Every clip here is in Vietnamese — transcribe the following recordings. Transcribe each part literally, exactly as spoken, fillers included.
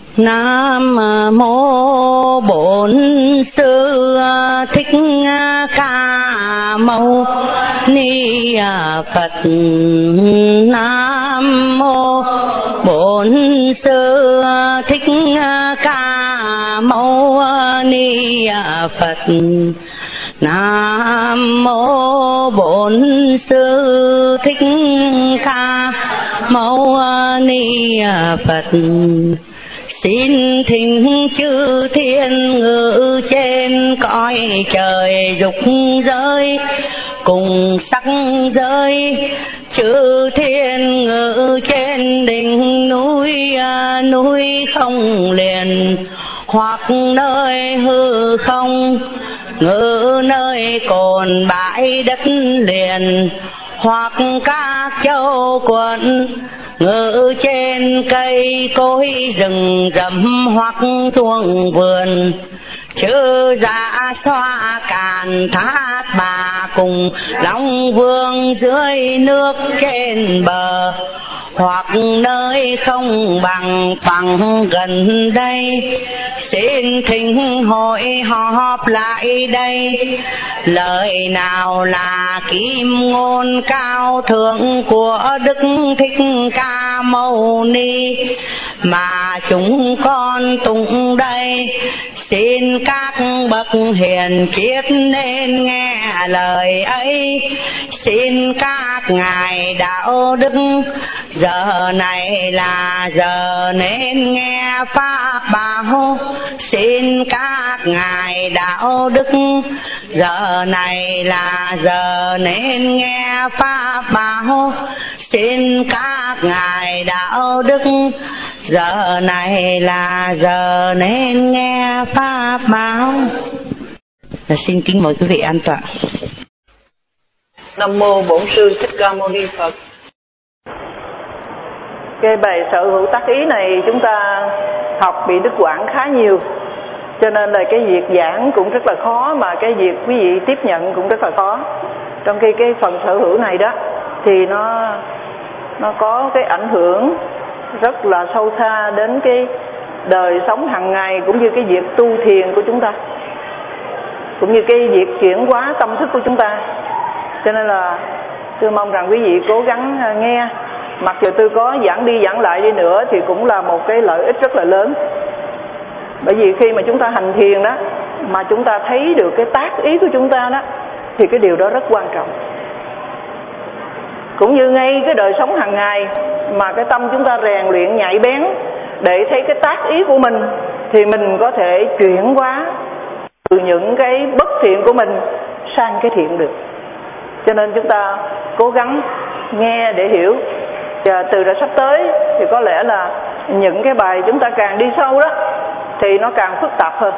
Nam mô Bổn Sư Thích Ca Mâu Ni Phật. Nam mô Bổn Sư Thích Ca Mâu Ni Phật. Nam mô Bổn Sư Thích Ca Mâu Ni Phật. Xin thỉnh chư thiên ngự trên cõi trời dục giới cùng sắc giới, chư thiên ngự trên đỉnh núi núi không liền, hoặc nơi hư không ngự nơi cồn bãi đất liền, hoặc các châu quận ngự trên cây cối rừng rậm, hoặc thuồng vườn chư dạ xoa càn thác bà cùng long vương dưới nước trên bờ, hoặc nơi không bằng phẳng gần đây. Xin thỉnh hội họp lại đây, lời nào là kim ngôn cao thượng của Đức Thích Ca Mâu Ni mà chúng con tụng đây. Xin các bậc hiền triết nên nghe lời ấy. Xin các ngài đạo đức giờ này là giờ nên nghe pháp bảo. Xin các ngài đạo đức giờ này là giờ nên nghe pháp bảo. Xin các ngài đạo đức giờ này là giờ nên nghe pháp bảo. Và xin kính mời quý vị an tọa. Nam mô Bổn Sư Thích Ca Mâu Ni Phật. Cái bài sở hữu tác ý này chúng ta học bị đứt quãng khá nhiều, cho nên là cái việc giảng cũng rất là khó, mà cái việc quý vị tiếp nhận cũng rất là khó. Trong khi cái phần sở hữu này đó thì nó nó có cái ảnh hưởng rất là sâu xa đến cái đời sống hàng ngày, cũng như cái việc tu thiền của chúng ta, cũng như cái việc chuyển hóa tâm thức của chúng ta. Cho nên là tôi mong rằng quý vị cố gắng nghe. Mặc dù tôi có giảng đi giảng lại đi nữa thì cũng là một cái lợi ích rất là lớn. Bởi vì khi mà chúng ta hành thiền đó, mà chúng ta thấy được cái tác ý của chúng ta đó, thì cái điều đó rất quan trọng. Cũng như ngay cái đời sống hàng ngày mà cái tâm chúng ta rèn luyện nhạy bén để thấy cái tác ý của mình, thì mình có thể chuyển hóa từ những cái bất thiện của mình sang cái thiện được. Cho nên chúng ta cố gắng nghe để hiểu. Và từ ra sắp tới thì có lẽ là những cái bài chúng ta càng đi sâu đó thì nó càng phức tạp hơn.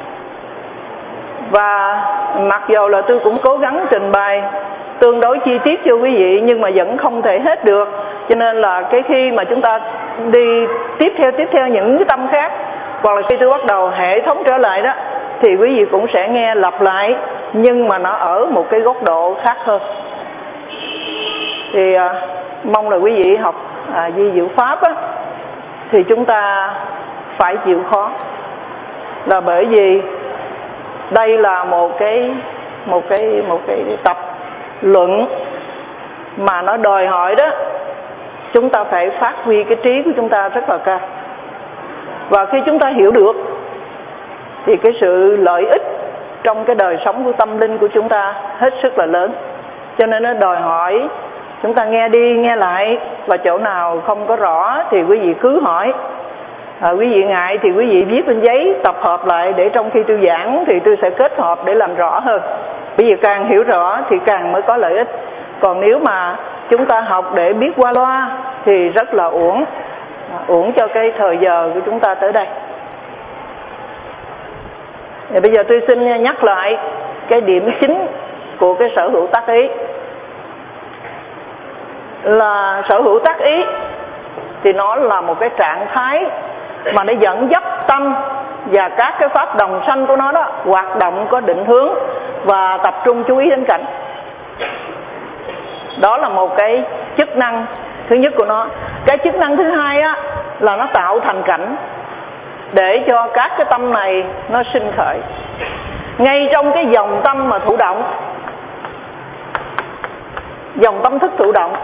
Và mặc dù là tôi cũng cố gắng trình bày tương đối chi tiết cho quý vị, nhưng mà vẫn không thể hết được. Cho nên là cái khi mà chúng ta đi tiếp theo tiếp theo những cái tâm khác, hoặc là khi tôi bắt đầu hệ thống trở lại đó, thì quý vị cũng sẽ nghe lặp lại, nhưng mà nó ở một cái góc độ khác hơn. Thì à, mong là quý vị học à, di diệu pháp á, thì chúng ta phải chịu khó, là bởi vì đây là một cái một cái một cái tập luận mà nó đòi hỏi đó chúng ta phải phát huy cái trí của chúng ta rất là cao. Và khi chúng ta hiểu được thì cái sự lợi ích trong cái đời sống của tâm linh của chúng ta hết sức là lớn. Cho nên nó đòi hỏi chúng ta nghe đi nghe lại, và chỗ nào không có rõ thì quý vị cứ hỏi. À, quý vị ngại thì quý vị viết lên giấy tập hợp lại, để trong khi tôi giảng thì tôi sẽ kết hợp để làm rõ hơn. Bởi vì càng hiểu rõ thì càng mới có lợi ích. Còn nếu mà chúng ta học để biết qua loa thì rất là uổng, uổng cho cái thời giờ của chúng ta tới đây. Thì bây giờ tôi xin nhắc lại cái điểm chính của cái sở hữu tác ý. Là sở hữu tác ý thì nó là một cái trạng thái mà nó dẫn dắt tâm và các cái pháp đồng sanh của nó đó hoạt động có định hướng và tập trung chú ý đến cảnh. Đó là một cái chức năng thứ nhất của nó. Cái chức năng thứ hai á là nó tạo thành cảnh. để cho các cái tâm này nó sinh khởi ngay trong cái dòng tâm mà thụ động, dòng tâm thức thụ động.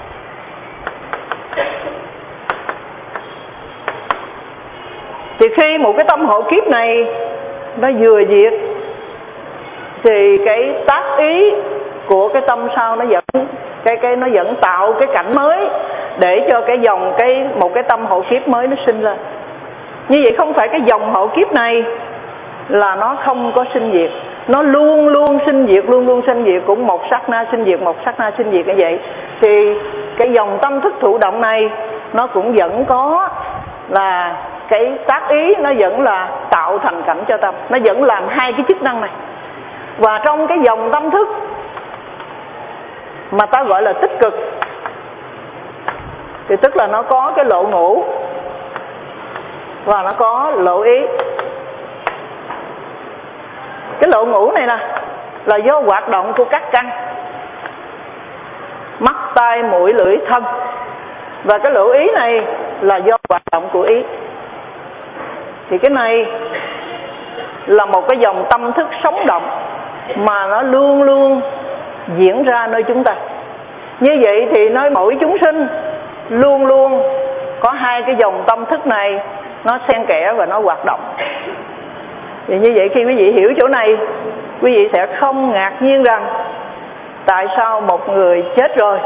Thì khi một cái tâm hộ kiếp này nó vừa diệt thì cái tác ý của cái tâm sau nó vẫn cái cái nó vẫn tạo cái cảnh mới để cho cái dòng cái một cái tâm hộ kiếp mới nó sinh lên. Như vậy không phải cái dòng hộ kiếp này là nó không có sinh diệt, nó luôn luôn sinh diệt, luôn luôn sinh diệt, cũng một sát na sinh diệt, một sát na sinh diệt như vậy. Thì cái dòng tâm thức thụ động này nó cũng vẫn có là cái tác ý, nó vẫn là tạo thành cảnh cho tâm, nó vẫn làm hai cái chức năng này. Và trong cái dòng tâm thức mà ta gọi là tích cực thì tức là nó có cái lộ ngũ và nó có lộ ý. Cái lộ ngũ này nè là do hoạt động của các căn mắt, tai, mũi, lưỡi, thân. Và cái lộ ý này là do hoạt động của ý. Thì cái này là một cái dòng tâm thức sống động mà nó luôn luôn diễn ra nơi chúng ta. Như vậy thì nơi mỗi chúng sinh luôn luôn có hai cái dòng tâm thức này nó xen kẽ và nó hoạt động. Thì như vậy khi quý vị hiểu chỗ này, quý vị sẽ không ngạc nhiên rằng tại sao một người chết rồi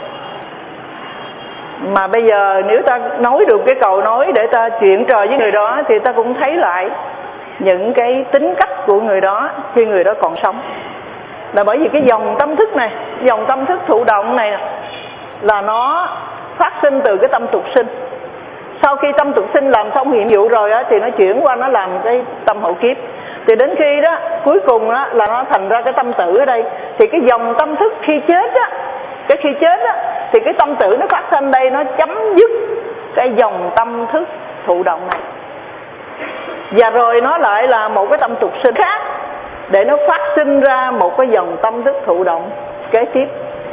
mà bây giờ nếu ta nói được cái cầu nói để ta chuyện trò với người đó thì ta cũng thấy lại những cái tính cách của người đó khi người đó còn sống. Là bởi vì cái dòng tâm thức này, dòng tâm thức thụ động này là nó phát sinh từ cái tâm tục sinh. Sau khi tâm tục sinh làm xong nhiệm vụ rồi á, thì nó chuyển qua nó làm cái tâm hậu kiếp. Thì đến khi đó cuối cùng đó là nó thành ra cái tâm tử ở đây. Thì cái dòng tâm thức khi chết á, cái khi chết á, thì cái tâm tử nó phát sinh đây, nó chấm dứt cái dòng tâm thức thụ động này. Và rồi nó lại là một cái tâm tục sinh khác để nó phát sinh ra một cái dòng tâm thức thụ động kế tiếp.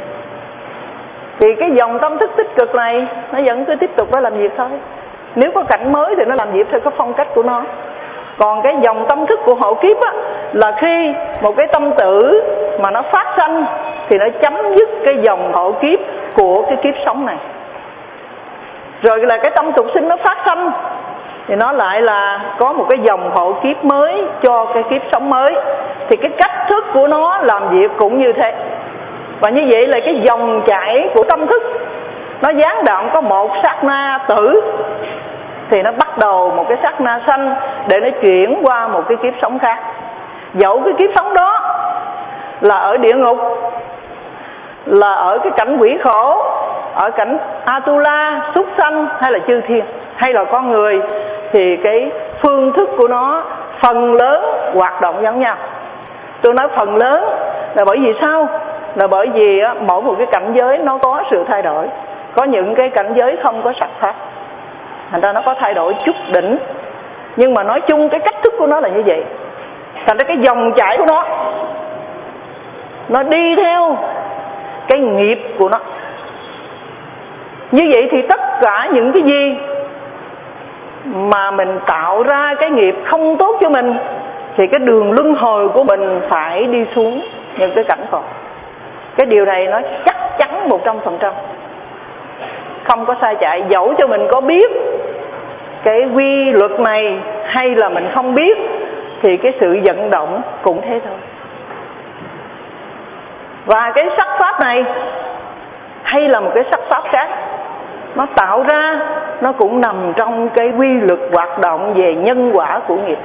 Thì cái dòng tâm thức tích cực này nó vẫn cứ tiếp tục nó làm việc thôi. Nếu có cảnh mới thì nó làm việc theo cái phong cách của nó. Còn cái dòng tâm thức của hộ kiếp á, là khi một cái tâm tử mà nó phát sanh thì nó chấm dứt cái dòng hộ kiếp của cái kiếp sống này. Rồi là cái tâm tục sinh nó phát sanh thì nó lại là có một cái dòng hộ kiếp mới cho cái kiếp sống mới. Thì cái cách thức của nó làm việc cũng như thế. Và như vậy là cái dòng chảy của tâm thức nó gián đoạn có một sát na tử thì nó bắt đầu một cái sát na sanh để nó chuyển qua một cái kiếp sống khác. Dẫu cái kiếp sống đó là ở địa ngục, là ở cái cảnh quỷ khổ, ở cảnh Atula, súc sanh hay là chư thiên hay là con người, thì cái phương thức của nó phần lớn hoạt động giống nhau. Tôi nói phần lớn là bởi vì sao? Là bởi vì á, mỗi một cái cảnh giới nó có sự thay đổi. Có những cái cảnh giới không có sạch pháp, thành ra nó có thay đổi chút đỉnh. Nhưng mà nói chung cái cách thức của nó là như vậy. Thành ra cái dòng chảy của nó nó đi theo cái nghiệp của nó. Như vậy thì tất cả những cái gì mà mình tạo ra cái nghiệp không tốt cho mình thì cái đường luân hồi của mình phải đi xuống những cái cảnh còn. Cái điều này nó chắc chắn một trăm phần trăm, không có sai chạy. Dẫu cho mình có biết cái quy luật này hay là mình không biết thì cái sự vận động cũng thế thôi. Và cái sắc pháp này hay là một cái sắc pháp khác, nó tạo ra nó cũng nằm trong cái quy luật hoạt động về nhân quả của nghiệp.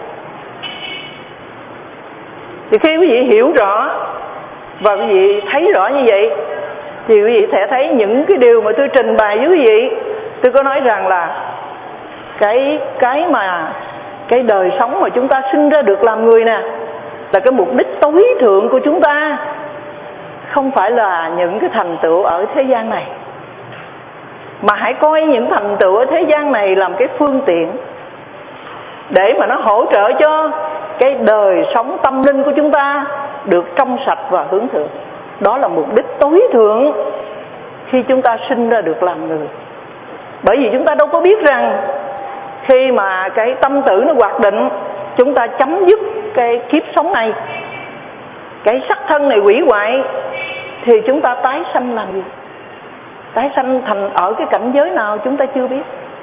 Thì khi quý vị hiểu rõ và quý vị thấy rõ như vậy thì quý vị sẽ thấy những cái điều mà tôi trình bày với quý vị. Tôi có nói rằng là cái cái mà cái đời sống mà chúng ta sinh ra được làm người nè, là cái mục đích tối thượng của chúng ta không phải là những cái thành tựu ở thế gian này, mà hãy coi những thành tựu ở thế gian này làm cái phương tiện để mà nó hỗ trợ cho cái đời sống tâm linh của chúng ta được trong sạch và hướng thượng. Đó là mục đích tối thượng khi chúng ta sinh ra được làm người. Bởi vì chúng ta đâu có biết rằng Khi mà cái tâm tử nó hoạt định, chúng ta chấm dứt cái kiếp sống này, cái sắc thân này hủy hoại, thì chúng ta tái sanh làm gì? Tái sanh thành ở cái cảnh giới nào chúng ta chưa biết.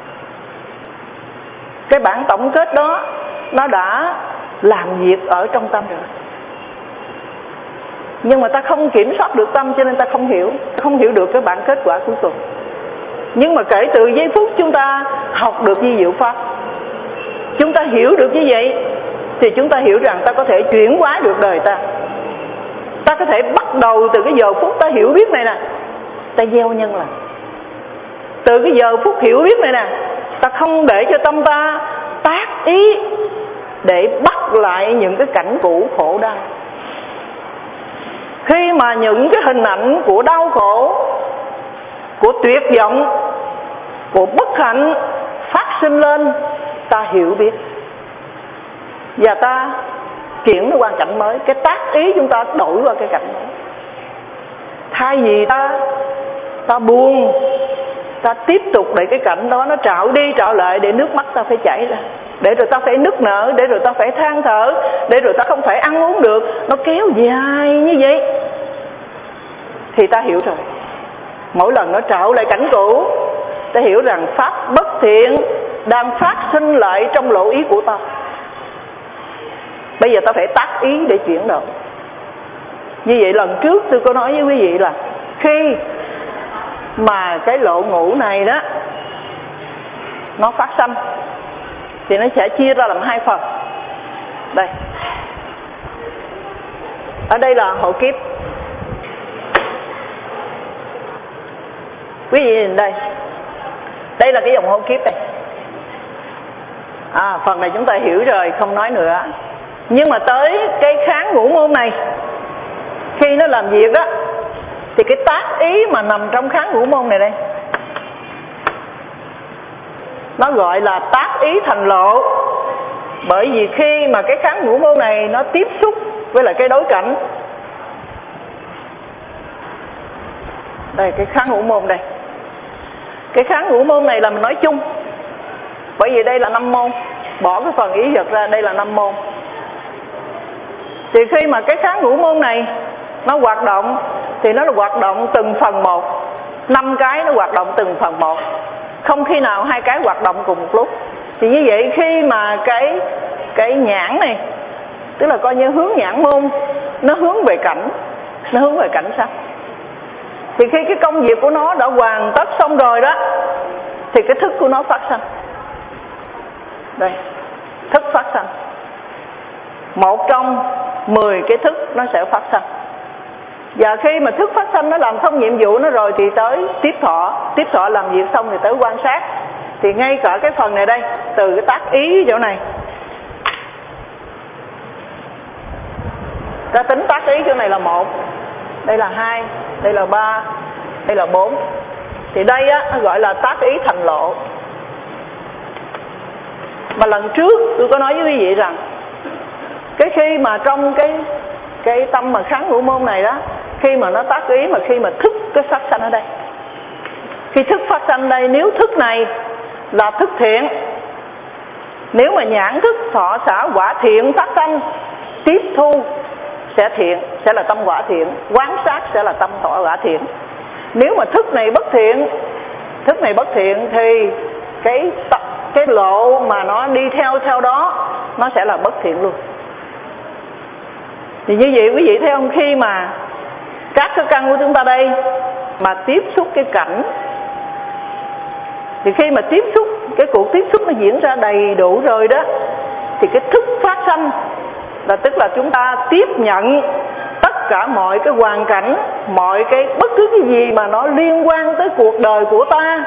Cái bản tổng kết đó nó đã làm việc ở trong tâm rồi, nhưng mà ta không kiểm soát được tâm, cho nên ta không hiểu, không hiểu được cái bản kết quả cuối cùng. Nhưng mà kể từ giây phút chúng ta học được vi diệu pháp, chúng ta hiểu được như vậy, thì chúng ta hiểu rằng ta có thể chuyển hóa được đời ta. Ta có thể bắt đầu từ cái giờ phút ta hiểu biết này nè, ta gieo nhân lành. Từ cái giờ phút hiểu biết này nè, ta không để cho tâm ta tác ý để bắt lại những cái cảnh cũ khổ đau. Khi mà những cái hình ảnh của đau khổ, của tuyệt vọng, của bất hạnh phát sinh lên, ta hiểu biết và ta chuyển nó qua cảnh mới. Cái tác ý chúng ta đổi qua cái cảnh mới. Thay vì ta ta buông, ta tiếp tục để cái cảnh đó nó trạo đi trạo lại, để nước mắt ta phải chảy ra, để rồi ta phải nức nở, để rồi ta phải than thở, để rồi ta không phải ăn uống được, nó kéo dài như vậy, thì ta hiểu rồi. Mỗi lần nó trạo lại cảnh cũ, ta hiểu rằng pháp bất thiện đang phát sinh lại trong lộ ý của ta. Bây giờ ta phải tác ý để chuyển đổi. Như vậy lần trước tôi có nói với quý vị là khi mà cái lộ ngũ này đó nó phát sanh thì nó sẽ chia ra làm hai phần. Đây, ở đây là hộ kiếp. Quý vị nhìn đây, đây là cái dòng hộ kiếp này. À, phần này chúng ta hiểu rồi, không nói nữa. Nhưng mà tới cái kháng ngũ môn này, khi nó làm việc á, thì cái tác ý mà nằm trong kháng ngũ môn này đây, nó gọi là tác ý thành lộ. Bởi vì khi mà cái kháng ngũ môn này nó tiếp xúc với lại cái đối cảnh, đây cái kháng ngũ môn đây, cái kháng ngũ môn này là mình nói chung, bởi vì đây là năm môn, bỏ cái phần ý vật ra, đây là năm môn. Thì khi mà cái kháng ngũ môn này nó hoạt động, thì nó là hoạt động từng phần một, năm cái nó hoạt động từng phần một, không khi nào hai cái hoạt động cùng một lúc. Thì như vậy khi mà cái cái nhãn này, tức là coi như hướng nhãn môn, nó hướng về cảnh, nó hướng về cảnh sắc, thì khi cái công việc của nó đã hoàn tất xong rồi đó, thì cái thức của nó phát sanh. Đây, thức phát sanh, một trong mười cái thức nó sẽ phát sanh. Và khi mà thức phát sanh nó làm xong nhiệm vụ nó rồi, thì tới tiếp thọ. Tiếp thọ làm việc xong thì tới quan sát. Thì ngay cả cái phần này đây, từ cái tác ý chỗ này, ta tính tác ý chỗ này là một, đây là hai, đây là ba, đây là bốn. Thì đây á, nó gọi là tác ý thành lộ. Mà lần trước tôi có nói với quý vị rằng, cái khi mà trong cái cái tâm mà kháng ngũ môn này đó, khi mà nó tác ý, mà khi mà thức cái phát sanh ở đây, khi thức phát sanh đây, nếu thức này là thức thiện, nếu mà nhãn thức thọ xả quả thiện phát sanh, tiếp thu sẽ thiện, sẽ là tâm quả thiện, quán sát sẽ là tâm thọ quả thiện. Nếu mà thức này bất thiện, thức này bất thiện thì cái cái lộ mà nó đi theo theo đó nó sẽ là bất thiện luôn. Thì như vậy quý vị thấy không, khi mà các cái căn của chúng ta đây mà tiếp xúc cái cảnh, thì khi mà tiếp xúc, cái cuộc tiếp xúc nó diễn ra đầy đủ rồi đó, thì cái thức phát sanh là tức là chúng ta tiếp nhận tất cả mọi cái hoàn cảnh, mọi cái bất cứ cái gì mà nó liên quan tới cuộc đời của ta,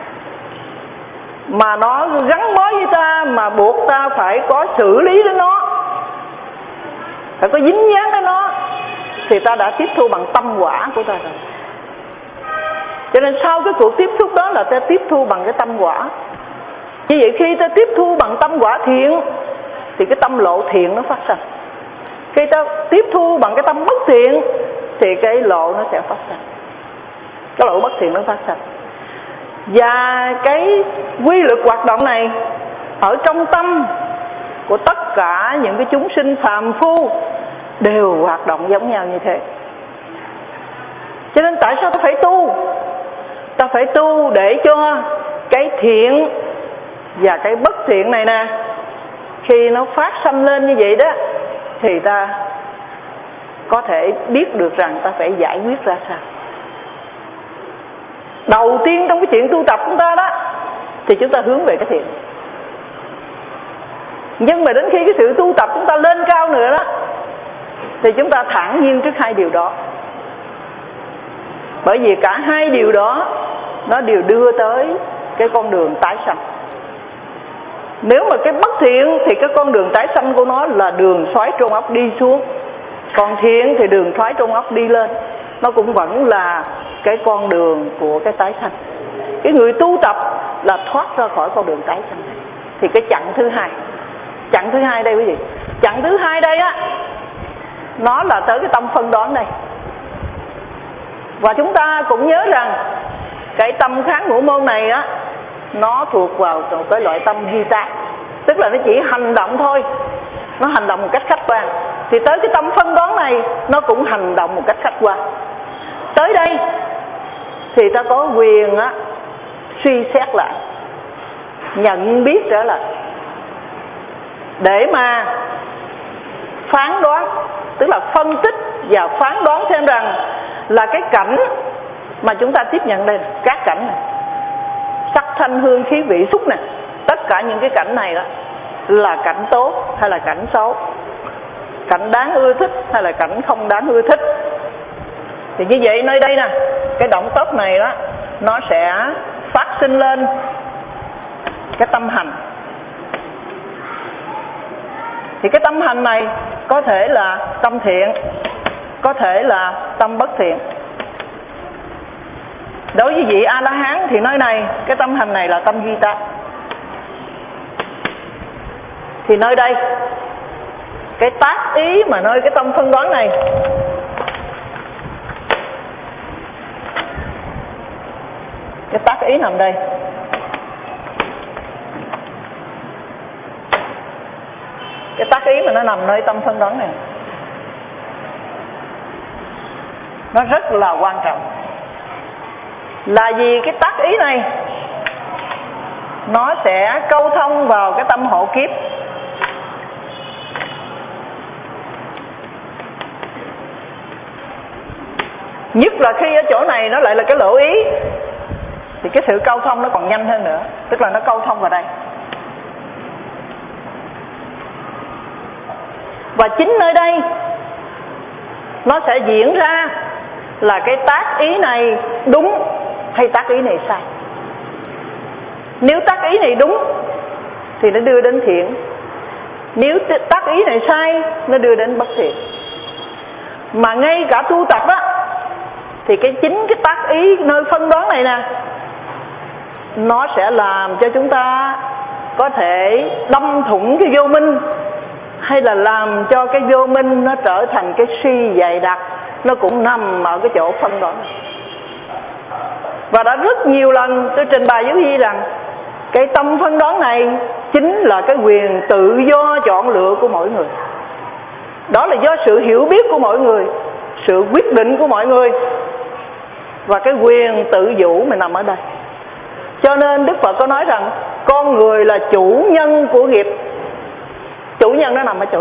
mà nó gắn bó với ta, mà buộc ta phải có xử lý đến nó, phải có dính dáng đến nó, thì ta đã tiếp thu bằng tâm quả của ta rồi. Cho nên sau cái cuộc tiếp xúc đó là ta tiếp thu bằng cái tâm quả. Như vậy khi ta tiếp thu bằng tâm quả thiện, thì cái tâm lộ thiện nó phát sinh. Khi ta tiếp thu bằng cái tâm bất thiện, thì cái lộ nó sẽ phát sinh, cái lộ bất thiện nó phát sinh. Và cái quy luật hoạt động này ở trong tâm của tất cả những cái chúng sinh phàm phu đều hoạt động giống nhau như thế. Cho nên tại sao ta phải tu? Ta phải tu để cho cái thiện và cái bất thiện này nè, khi nó phát sanh lên như vậy đó, thì ta có thể biết được rằng ta phải giải quyết ra sao. Đầu tiên trong cái chuyện tu tập chúng ta đó, thì chúng ta hướng về cái thiện. Nhưng mà đến khi cái sự tu tập chúng ta lên cao nữa đó, thì chúng ta thản nhiên trước hai điều đó. Bởi vì cả hai điều đó nó đều đưa tới cái con đường tái sanh. Nếu mà cái bất thiện thì cái con đường tái sanh của nó là đường xoáy trong ốc đi xuống, còn thiện thì đường xoáy trong ốc đi lên. Nó cũng vẫn là cái con đường của cái tái sanh. Cái người tu tập là thoát ra khỏi con đường tái sanh này. Thì cái chặng thứ hai, chặng thứ hai đây quý vị, chặng thứ hai đây á, nó là tới cái tâm phân đoán đây. Và chúng ta cũng nhớ rằng cái tâm kháng ngũ môn này á, nó thuộc vào một cái loại tâm duy tác, tức là nó chỉ hành động thôi, nó hành động một cách khách quan. Thì tới cái tâm phân đoán này, nó cũng hành động một cách khách quan. Tới đây thì ta có quyền á, suy xét lại, nhận biết trở lại, để mà phán đoán, tức là phân tích và phán đoán xem rằng là cái cảnh mà chúng ta tiếp nhận đây, các cảnh này, sắc thanh hương khí vị xúc nè, tất cả những cái cảnh này đó là cảnh tốt hay là cảnh xấu, cảnh đáng ưa thích hay là cảnh không đáng ưa thích. Thì như vậy nơi đây nè, cái động tốc này đó, nó sẽ phát sinh lên cái tâm hành. Thì cái tâm hành này có thể là tâm thiện, có thể là tâm bất thiện. Đối với vị A-la-hán thì nơi này cái tâm hành này là tâm duy tác. Thì nơi đây cái tác ý mà nơi cái tâm phân đoán này, cái tác ý nằm đây. Cái tác ý mà nó nằm nơi tâm phân đoán này, nó rất là quan trọng. Là vì cái tác ý này nó sẽ câu thông vào cái tâm hộ kiếp. Nhất là khi ở chỗ này nó lại là cái lỗ ý, thì cái sự câu thông nó còn nhanh hơn nữa. Tức là nó câu thông vào đây. Và chính nơi đây nó sẽ diễn ra là cái tác ý này đúng hay tác ý này sai. Nếu tác ý này đúng thì nó đưa đến thiện, nếu tác ý này sai nó đưa đến bất thiện. Mà ngay cả tu tập á, thì cái chính cái tác ý nơi phân đoán này nè, nó sẽ làm cho chúng ta có thể đâm thủng cái vô minh, hay là làm cho cái vô minh nó trở thành cái suy dày đặc. Nó cũng nằm ở cái chỗ phân đoán. Và đã rất nhiều lần tôi trình bày với quý vị rằng cái tâm phân đoán này chính là cái quyền tự do chọn lựa của mỗi người. Đó là do sự hiểu biết của mỗi người, sự quyết định của mọi người, và cái quyền tự chủ mình nằm ở đây. Cho nên Đức Phật có nói rằng con người là chủ nhân của nghiệp. Chủ nhân nó nằm ở chỗ.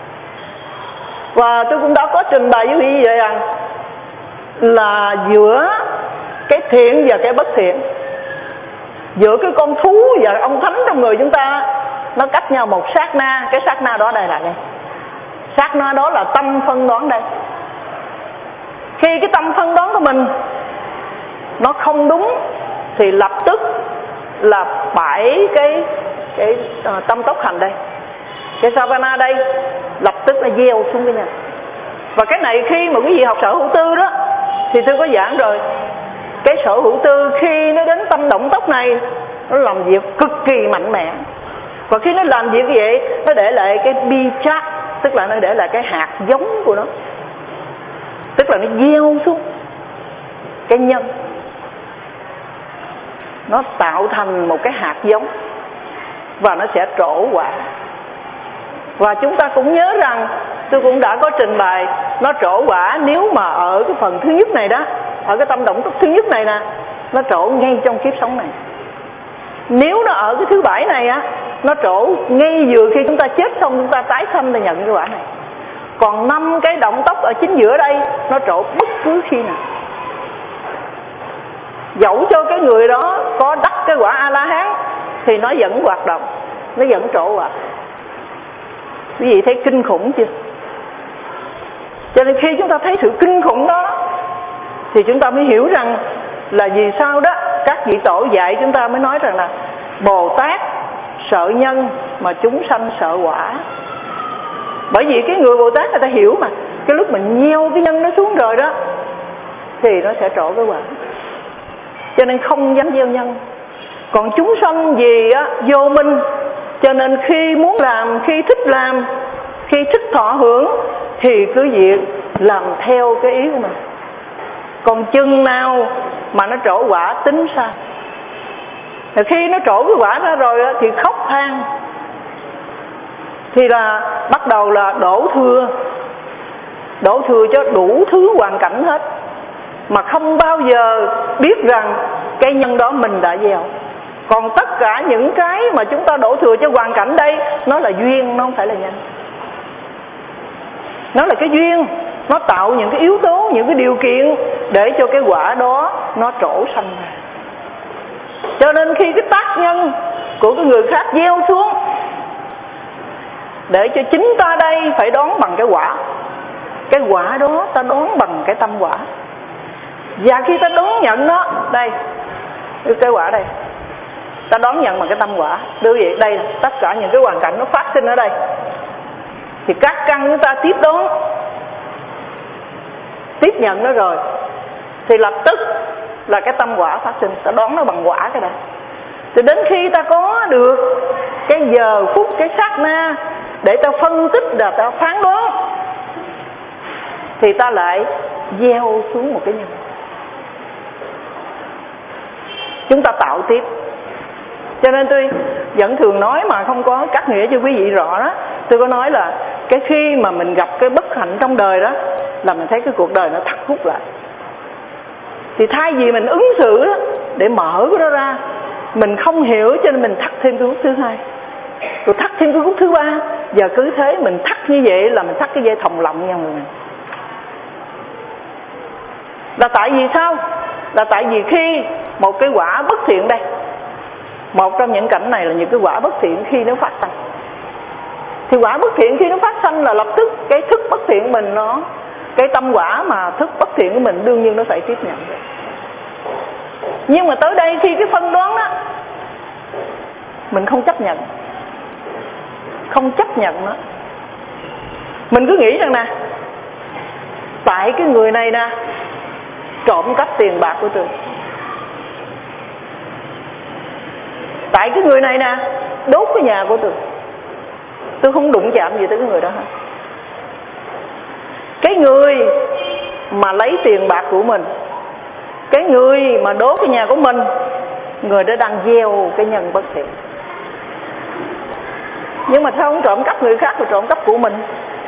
Và tôi cũng đã có trình bày với quý vị vậy rằng là giữa cái thiện và cái bất thiện, giữa cái con thú và ông thánh trong người chúng ta, nó cách nhau một sát na. Cái sát na đó đây là đây, sát na đó là tâm phân đoán đây. Khi cái tâm phân đoán của mình nó không đúng thì lập tức là bảy cái cái uh, tâm tốc hành đây, cái savana đây, lập tức là gieo xuống với nhau. Và cái này khi mà quý vị học sở hữu tư đó thì tôi có giảng rồi. Cái sở hữu tư khi nó đến tâm động tốc này, nó làm việc cực kỳ mạnh mẽ. Và khi nó làm việc như vậy, nó để lại cái bi chát, tức là nó để lại cái hạt giống của nó, tức là nó gieo xuống cái nhân, nó tạo thành một cái hạt giống. và nó sẽ trổ quả. Và chúng ta cũng nhớ rằng tôi cũng đã có trình bày nó trổ quả nếu mà ở cái phần thứ nhất này đó, ở cái tâm động thức thứ nhất này nè, nó trổ ngay trong kiếp sống này. Nếu nó ở cái thứ bảy này á, nó trổ ngay vừa khi chúng ta chết xong chúng ta tái sanh để nhận cái quả này. Còn năm cái động tóc ở chính giữa đây nó trổ bất cứ khi nào. Dẫu cho cái người đó có đắc cái quả A-la-hán thì nó vẫn hoạt động, nó vẫn trổ quả. Quý vị thấy kinh khủng chưa? Cho nên khi chúng ta thấy sự kinh khủng đó thì chúng ta mới hiểu rằng là vì sao đó các vị tổ dạy chúng ta mới nói rằng là Bồ Tát sợ nhân mà chúng sanh sợ quả. Bởi vì cái người Bồ Tát người ta hiểu mà, cái lúc mình gieo cái nhân nó xuống rồi đó thì nó sẽ trổ cái quả, cho nên không dám gieo nhân. Còn chúng sanh vì á, vô minh, cho nên khi muốn làm, khi thích làm, khi thích thọ hưởng thì cứ việc làm theo cái ý của mình. Còn chừng nào mà nó trổ quả tính sao? Rồi khi nó trổ cái quả ra rồi á, thì khóc than, thì là bắt đầu là đổ thừa, đổ thừa cho đủ thứ hoàn cảnh hết, mà không bao giờ biết rằng cái nhân đó mình đã gieo. Còn tất cả những cái mà chúng ta đổ thừa cho hoàn cảnh đây, nó là duyên, nó không phải là nhân. Nó là cái duyên, nó tạo những cái yếu tố, những cái điều kiện để cho cái quả đó nó trổ sanh ra. Cho nên khi cái tác nhân của cái người khác gieo xuống, để cho chính ta đây phải đón bằng cái quả. Cái quả đó ta đón bằng cái tâm quả. Và khi ta đón nhận nó, đây, cái quả đây, ta đón nhận bằng cái tâm quả. Đưa vậy, đây tất cả những cái hoàn cảnh nó phát sinh ở đây, thì các căn chúng ta tiếp đón, tiếp nhận nó rồi, thì lập tức là cái tâm quả phát sinh, ta đón nó bằng quả cái này. Thì đến khi ta có được cái giờ phút, cái sát na để ta phân tích và ta phán đoán, thì ta lại gieo xuống một cái nhân. Chúng ta tạo tiếp. Cho nên tôi vẫn thường nói mà không có cắt nghĩa cho quý vị rõ đó. Tôi có nói là cái khi mà mình gặp cái bất hạnh trong đời đó, là mình thấy cái cuộc đời nó thắt hút lại. Thì thay vì mình ứng xử đó, để mở cái đó ra, mình không hiểu cho nên mình thắt thêm cái khúc thứ hai, rồi thắt thêm cái khúc thứ ba. Và cứ thế mình thắt như vậy là mình thắt cái dây thòng lọng nhau rồi. Là tại vì sao? Là tại vì khi một cái quả bất thiện đây, một trong những cảnh này là những cái quả bất thiện khi nó phát sinh, thì quả bất thiện khi nó phát sinh là lập tức cái thức bất thiện mình nó, cái tâm quả mà thức bất thiện của mình đương nhiên nó phải tiếp nhận. Nhưng mà tới đây khi cái phân đoán đó, mình không chấp nhận, không chấp nhận nó. Mình cứ nghĩ rằng nè, tại cái người này nè trộm cắp tiền bạc của tôi, tại cái người này nè đốt cái nhà của tôi, tôi không đụng chạm gì tới cái người đó hết. Cái người mà lấy tiền bạc của mình, cái người mà đốt cái nhà của mình, người đó đang gieo cái nhân bất thiện. Nhưng mà sao không trộm cắp người khác mà trộm cắp của mình?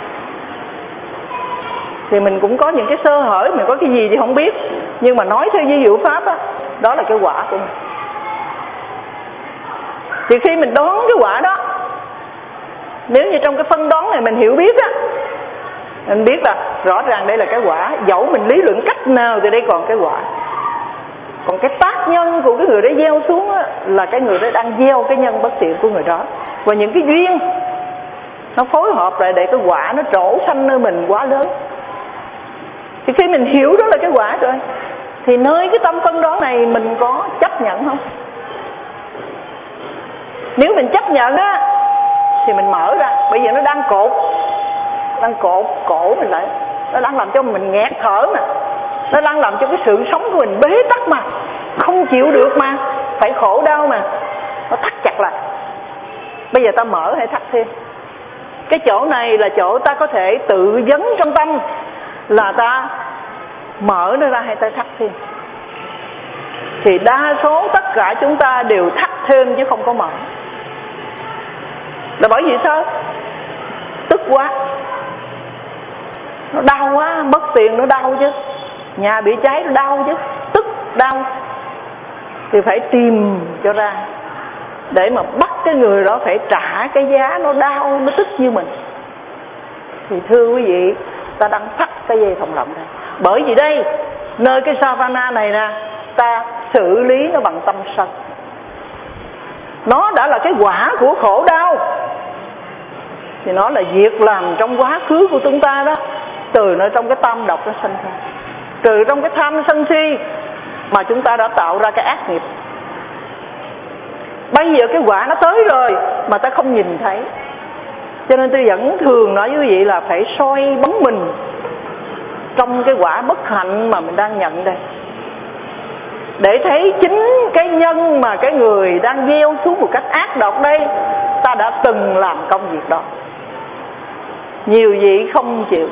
Thì mình cũng có những cái sơ hở, mình có cái gì thì không biết, nhưng mà nói theo di diệu pháp đó, đó là cái quả của mình. Thì khi mình đoán cái quả đó, nếu như trong cái phân đoán này mình hiểu biết á, mình biết là rõ ràng đây là cái quả, dẫu mình lý luận cách nào thì đây còn cái quả. Còn cái tác nhân của cái người đó gieo xuống á, là cái người đó đang gieo cái nhân bất thiện của người đó. Và những cái duyên nó phối hợp lại để cái quả nó trổ sanh nơi mình quá lớn. Thì khi mình hiểu đó là cái quả rồi, thì nơi cái tâm phân đoán này mình có chấp nhận không? Nếu mình chấp nhận á, thì mình mở ra. Bây giờ nó đang cột, đang cột cổ mình lại, nó đang làm cho mình nghẹt thở nè, nó đang làm cho cái sự sống của mình bế tắc mà, không chịu được mà, phải khổ đau mà, nó thắt chặt lại. Bây giờ ta mở hay thắt thêm? Cái chỗ này là chỗ ta có thể tự vấn trong tâm, là ta mở nó ra hay ta thắt thêm. Thì đa số tất cả chúng ta đều thắt thêm chứ không có mở. Là bởi vì sao? Tức quá, nó đau quá, mất tiền nó đau chứ, nhà bị cháy nó đau chứ, tức đau thì phải tìm cho ra để mà bắt cái người đó phải trả cái giá nó đau, nó tức như mình. Thì thưa quý vị, ta đang thắt cái dây thòng lọng đây. Bởi vì đây, nơi cái savana này nè, ta xử lý nó bằng tâm sân. Nó đã là cái quả của khổ đau, thì nó là việc làm trong quá khứ của chúng ta đó. Từ nơi trong cái tam độc nó sinh ra, từ trong cái tham sân si mà chúng ta đã tạo ra cái ác nghiệp. Bây giờ cái quả nó tới rồi mà ta không nhìn thấy. Cho nên tôi vẫn thường nói với quý vị là phải soi bóng mình trong cái quả bất hạnh mà mình đang nhận đây, để thấy chính cái nhân mà cái người đang gieo xuống một cách ác độc đây, ta đã từng làm công việc đó. Nhiều vị không chịu,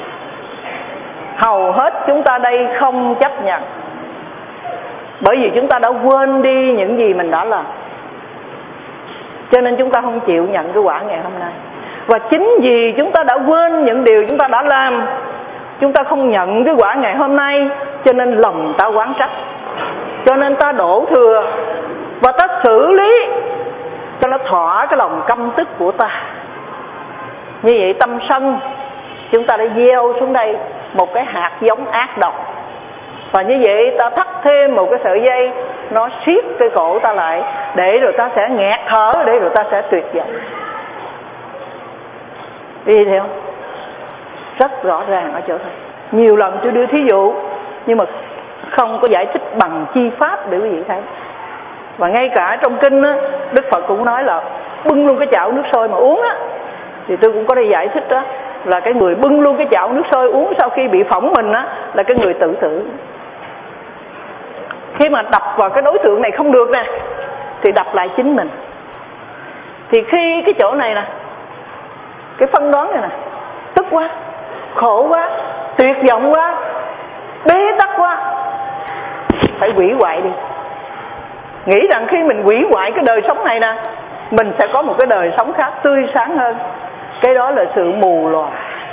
hầu hết chúng ta đây không chấp nhận, bởi vì chúng ta đã quên đi những gì mình đã làm, cho nên chúng ta không chịu nhận cái quả ngày hôm nay. Và chính vì chúng ta đã quên những điều chúng ta đã làm, chúng ta không nhận cái quả ngày hôm nay, cho nên lòng ta oán trách, cho nên ta đổ thừa và ta xử lý cho nó thỏa cái lòng căm tức của ta. Như vậy tâm sân chúng ta đã gieo xuống đây một cái hạt giống ác độc, và như vậy ta thắt thêm một cái sợi dây, nó siết cái cổ ta lại, để rồi ta sẽ nghẹt thở, để rồi ta sẽ tuyệt vọng. Đi theo rất rõ ràng ở chỗ này. Nhiều lần tôi đưa thí dụ, nhưng mà không có giải thích bằng chi pháp để quý vị thấy. Và ngay cả trong kinh á, Đức Phật cũng nói là bưng luôn cái chảo nước sôi mà uống á, thì tôi cũng có đi giải thích đó, là cái người bưng luôn cái chảo nước sôi uống sau khi bị phỏng mình á, là cái người tự tử. Khi mà đập vào cái đối tượng này không được nè, thì đập lại chính mình. Thì khi cái chỗ này nè, cái phân đoán này nè, tức quá, khổ quá, tuyệt vọng quá, bế tắc quá, phải hủy hoại đi. Nghĩ rằng khi mình hủy hoại cái đời sống này nè, mình sẽ có một cái đời sống khác tươi sáng hơn. Cái đó là sự mù lòa.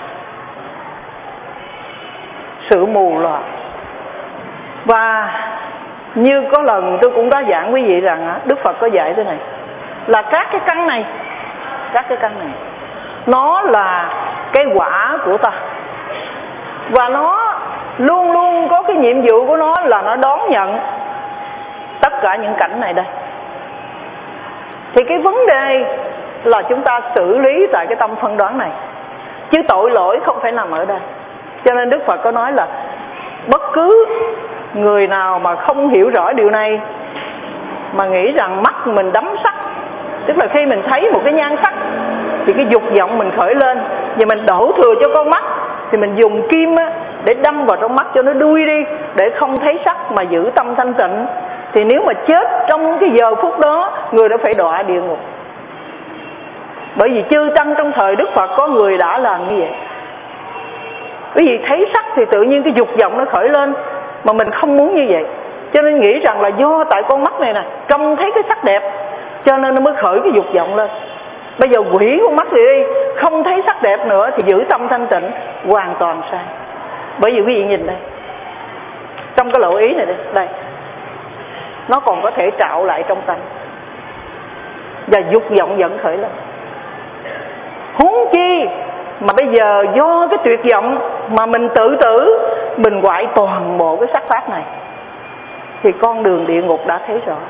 Sự mù lòa. Và như có lần tôi cũng có giảng quý vị rằng Đức Phật có dạy thế này, là các cái căn này, các cái căn này nó là cái quả của ta, và nó luôn luôn có cái nhiệm vụ của nó là nó đón nhận tất cả những cảnh này đây. Thì cái vấn đề là chúng ta xử lý tại cái tâm phân đoán này, chứ tội lỗi không phải nằm ở đây. Cho nên Đức Phật có nói là bất cứ người nào mà không hiểu rõ điều này, mà nghĩ rằng mắt mình đắm sắc, tức là khi mình thấy một cái nhan sắc thì cái dục vọng mình khởi lên, và mình đổ thừa cho con mắt, thì mình dùng kim á, để đâm vào trong mắt cho nó đuôi đi, để không thấy sắc mà giữ tâm thanh tịnh. Thì nếu mà chết trong cái giờ phút đó, người đã phải đọa địa ngục. Bởi vì chư tăng trong thời Đức Phật có người đã làm như vậy. Bởi vì thấy sắc thì tự nhiên cái dục vọng nó khởi lên, mà mình không muốn như vậy, cho nên nghĩ rằng là do tại con mắt này nè, trông thấy cái sắc đẹp, cho nên nó mới khởi cái dục vọng lên. Bây giờ quỷ con mắt thì đi, không thấy sắc đẹp nữa thì giữ tâm thanh tịnh, hoàn toàn sai. Bởi vì quý vị nhìn đây, trong cái lộ ý này đây, đây nó còn có thể trạo lại trong tâm, và dục vọng vẫn khởi lên. Huống chi mà bây giờ do cái tuyệt vọng mà mình tự tử, mình hoại toàn bộ cái sắc pháp này, thì con đường địa ngục đã thấy rõ.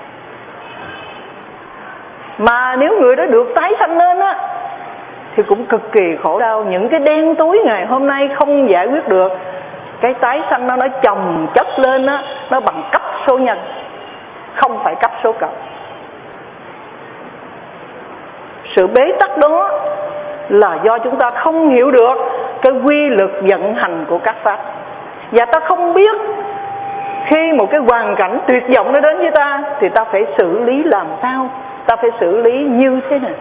Mà nếu người đó được tái sanh lên á, thì cũng cực kỳ khổ đau. Những cái đen tối ngày hôm nay không giải quyết được, cái tái sanh nó nó chồng chất lên á, nó bằng cấp số nhân, không phải cấp số cộng. Sự bế tắc đó là do chúng ta không hiểu được cái quy luật vận hành của các pháp, và ta không biết khi một cái hoàn cảnh tuyệt vọng nó đến với ta thì ta phải xử lý làm sao, ta phải xử lý như thế nào.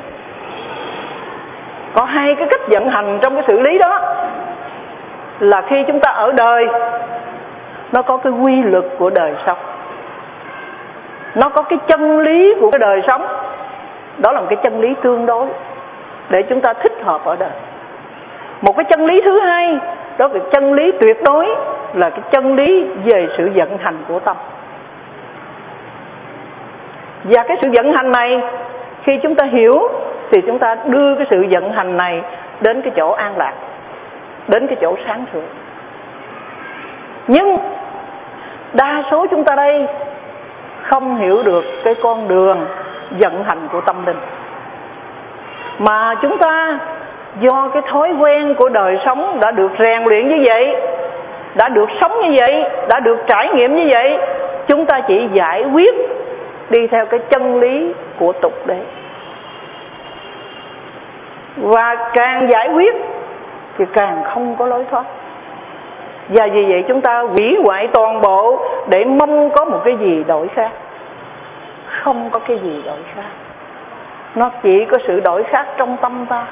Có hai cái cách vận hành trong cái xử lý đó, là khi chúng ta ở đời, nó có cái quy luật của đời sống, nó có cái chân lý của cái đời sống, Đó là một cái chân lý tương đối để chúng ta thích hợp ở đời. Một cái chân lý thứ hai, đó là chân lý tuyệt đối, là cái chân lý về sự vận hành của tâm. Và cái sự vận hành này, khi chúng ta hiểu thì chúng ta đưa cái sự vận hành này đến cái chỗ an lạc, đến cái chỗ sáng suốt. Nhưng đa số chúng ta đây không hiểu được cái con đường vận hành của tâm linh, mà chúng ta do cái thói quen của đời sống đã được rèn luyện như vậy, đã được sống như vậy, đã được trải nghiệm như vậy, chúng ta chỉ giải quyết đi theo cái chân lý của tục đế. Và càng giải quyết thì càng không có lối thoát. Và vì vậy chúng ta hủy hoại toàn bộ để mong có một cái gì đổi khác. Không có cái gì đổi khác. Nó chỉ có sự đổi khác trong tâm ta.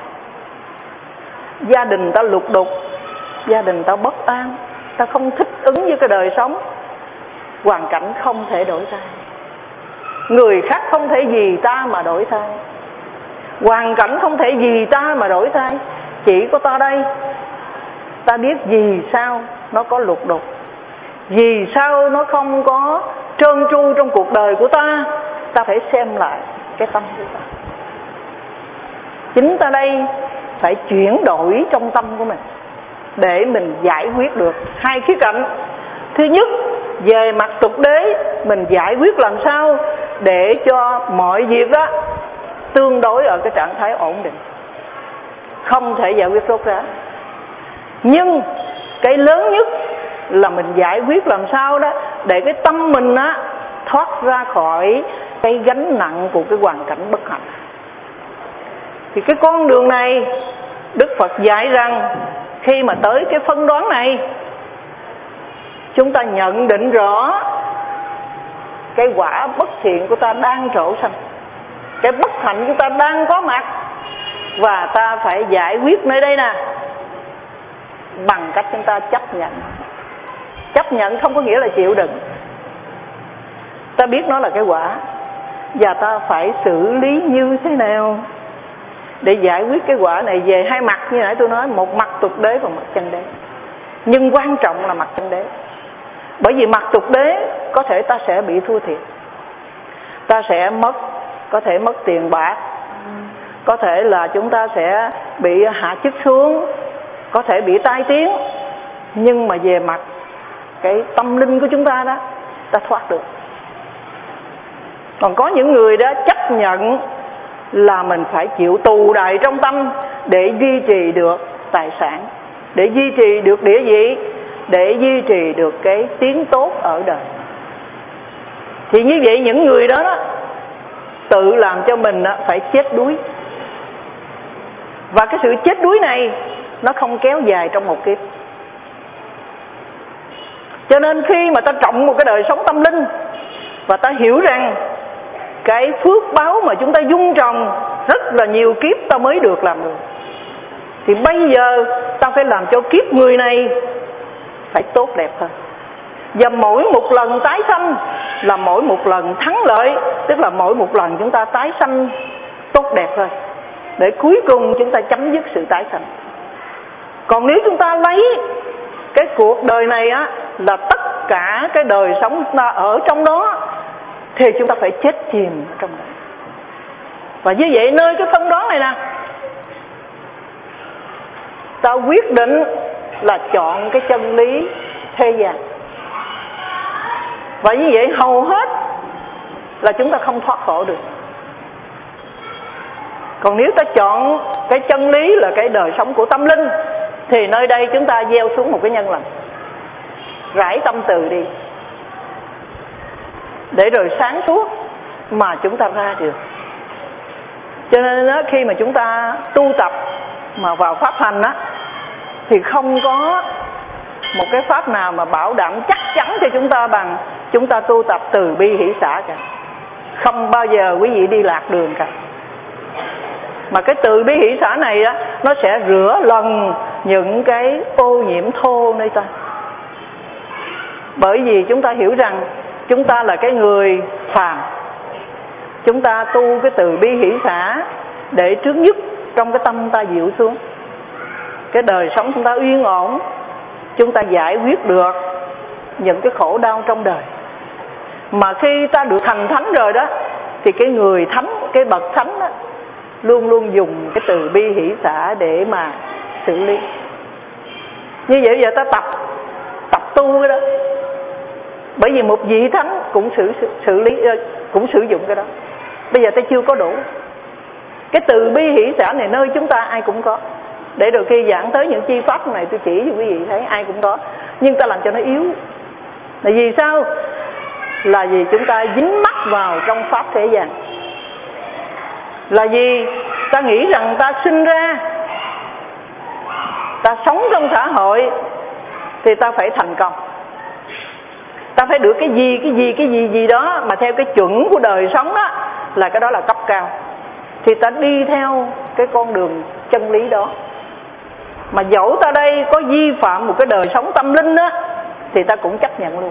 Gia đình ta lục đục, gia đình ta bất an, ta không thích ứng với cái đời sống. Hoàn cảnh không thể đổi thay, người khác không thể vì ta mà đổi thay, hoàn cảnh không thể vì ta mà đổi thay. Chỉ có ta đây, ta biết vì sao nó có lục đục, vì sao nó không có trơn tru trong cuộc đời của ta. Ta phải xem lại cái tâm của ta. Chính ta đây phải chuyển đổi trong tâm của mình để mình giải quyết được hai khía cạnh. Thứ nhất, về mặt tục đế, mình giải quyết làm sao để cho mọi việc đó tương đối ở cái trạng thái ổn định, không thể giải quyết rốt ráo. Nhưng cái lớn nhất là mình giải quyết làm sao đó để cái tâm mình á thoát ra khỏi cái gánh nặng của cái hoàn cảnh bất hạnh. Thì cái con đường này Đức Phật dạy rằng khi mà tới cái phân đoán này, chúng ta nhận định rõ cái quả bất thiện của ta đang trổ sanh, cái bất hạnh của ta đang có mặt, và ta phải giải quyết nơi đây nè bằng cách chúng ta chấp nhận. Chấp nhận không có nghĩa là chịu đựng. Ta biết nó là cái quả, và ta phải xử lý như thế nào để giải quyết cái quả này về hai mặt. Như nãy tôi nói, một mặt tục đế và mặt chân đế. Nhưng quan trọng là mặt chân đế. Bởi vì mặt tục đế có thể ta sẽ bị thua thiệt, ta sẽ mất, có thể mất tiền bạc, có thể là chúng ta sẽ bị hạ chức xuống, có thể bị tai tiếng. Nhưng mà về mặt cái tâm linh của chúng ta đó, ta thoát được. Còn có những người đó chấp nhận là mình phải chịu tù đày trong tâm để duy trì được tài sản, để duy trì được địa vị, để duy trì được cái tiếng tốt ở đời. Thì như vậy những người đó, đó tự làm cho mình phải chết đuối. Và cái sự chết đuối này nó không kéo dài trong một kiếp. Cho nên khi mà ta trọng một cái đời sống tâm linh, và ta hiểu rằng cái phước báo mà chúng ta dung trồng rất là nhiều kiếp ta mới được làm được, thì bây giờ ta phải làm cho kiếp người này phải tốt đẹp hơn. Và mỗi một lần tái sanh là mỗi một lần thắng lợi, tức là mỗi một lần chúng ta tái sanh tốt đẹp hơn, để cuối cùng chúng ta chấm dứt sự tái sanh. Còn nếu chúng ta lấy cái cuộc đời này á là tất cả cái đời sống chúng ta ở trong đó, thì chúng ta phải chết chìm ở trong đó. Và như vậy nơi cái phân đoán này nè, ta quyết định là chọn cái chân lý thế gian. Và như vậy hầu hết là chúng ta không thoát khổ được. Còn nếu ta chọn cái chân lý là cái đời sống của tâm linh, thì nơi đây chúng ta gieo xuống một cái nhân lành, rải tâm từ đi, để rồi sáng suốt mà chúng ta ra được. Cho nên đó, khi mà chúng ta tu tập mà vào pháp hành á, thì không có một cái pháp nào mà bảo đảm chắc chắn cho chúng ta bằng chúng ta tu tập từ bi hỷ xả cả. Không bao giờ quý vị đi lạc đường cả. Mà cái từ bi hỷ xả này á, nó sẽ rửa lần những cái ô nhiễm thô nơi ta. Bởi vì chúng ta hiểu rằng chúng ta là cái người phàm, chúng ta tu cái từ bi hỷ xả để trước nhất trong cái tâm ta dịu xuống, cái đời sống chúng ta yên ổn, chúng ta giải quyết được những cái khổ đau trong đời. Mà khi ta được thành thánh rồi đó, thì cái người thánh, cái bậc thánh đó, luôn luôn dùng cái từ bi hỷ xả để mà xử lý. Như vậy giờ ta tập tập tu cái đó, bởi vì một vị thánh cũng xử xử lý cũng sử dụng cái đó. Bây giờ ta chưa có đủ. Cái từ bi hỷ xả này nơi chúng ta ai cũng có. Để rồi khi giảng tới những chi pháp này tôi chỉ cho quý vị thấy ai cũng có, nhưng ta làm cho nó yếu. Là vì sao? Là vì chúng ta dính mắc vào trong pháp thế gian. Là vì ta nghĩ rằng ta sinh ra, ta sống trong xã hội thì ta phải thành công, ta phải được cái gì cái gì cái gì gì đó mà theo cái chuẩn của đời sống đó, là cái đó là cấp cao. Thì ta đi theo cái con đường chân lý đó. Mà dẫu ta đây có vi phạm một cái đời sống tâm linh đó, thì ta cũng chấp nhận luôn.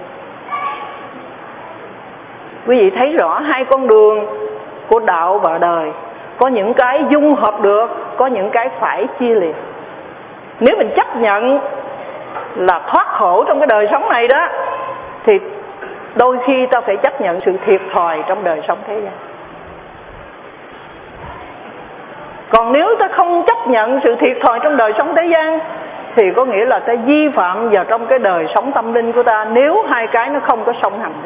Quý vị thấy rõ hai con đường của đạo và đời, có những cái dung hợp được, có những cái phải chia liệt. Nếu mình chấp nhận là thoát khổ trong cái đời sống này đó, thì đôi khi ta phải chấp nhận sự thiệt thòi trong đời sống thế gian. Còn nếu ta không chấp nhận sự thiệt thòi trong đời sống thế gian, thì có nghĩa là ta vi phạm vào trong cái đời sống tâm linh của ta, nếu hai cái nó không có song hành.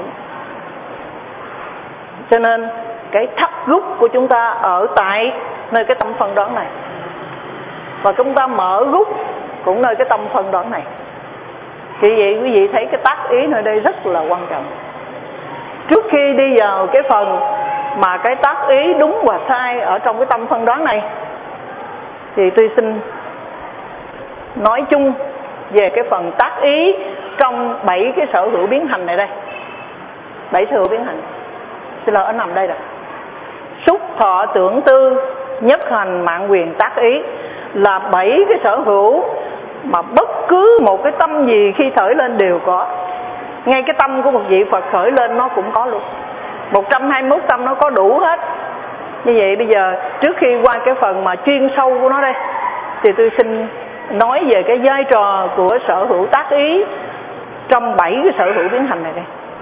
Cho nên cái thắt rút của chúng ta ở tại nơi cái tâm phân đoán này, và chúng ta mở rút cũng nơi cái tâm phân đoán này. Vì vậy quý vị thấy cái tác ý nơi đây rất là quan trọng. Trước khi đi vào cái phần mà cái tác ý đúng và sai ở trong cái tâm phân đoán này, thì tôi xin nói chung về cái phần tác ý trong bảy cái sở hữu biến hành này đây. Bảy sở hữu biến hành, xin lỗi, ở nằm đây rồi. Xúc thọ tưởng tư nhất hành mạng quyền tác ý là bảy cái sở hữu mà bất cứ một cái tâm gì khi khởi lên đều có. Ngay cái tâm của một vị Phật khởi lên nó cũng có luôn. Một trăm hai mươi mốt tâm nó có đủ hết. Như vậy bây giờ trước khi qua cái phần mà chuyên sâu của nó đây, thì tôi xin nói về cái vai trò của sở hữu tác ý trong bảy cái sở hữu biến hành này đây.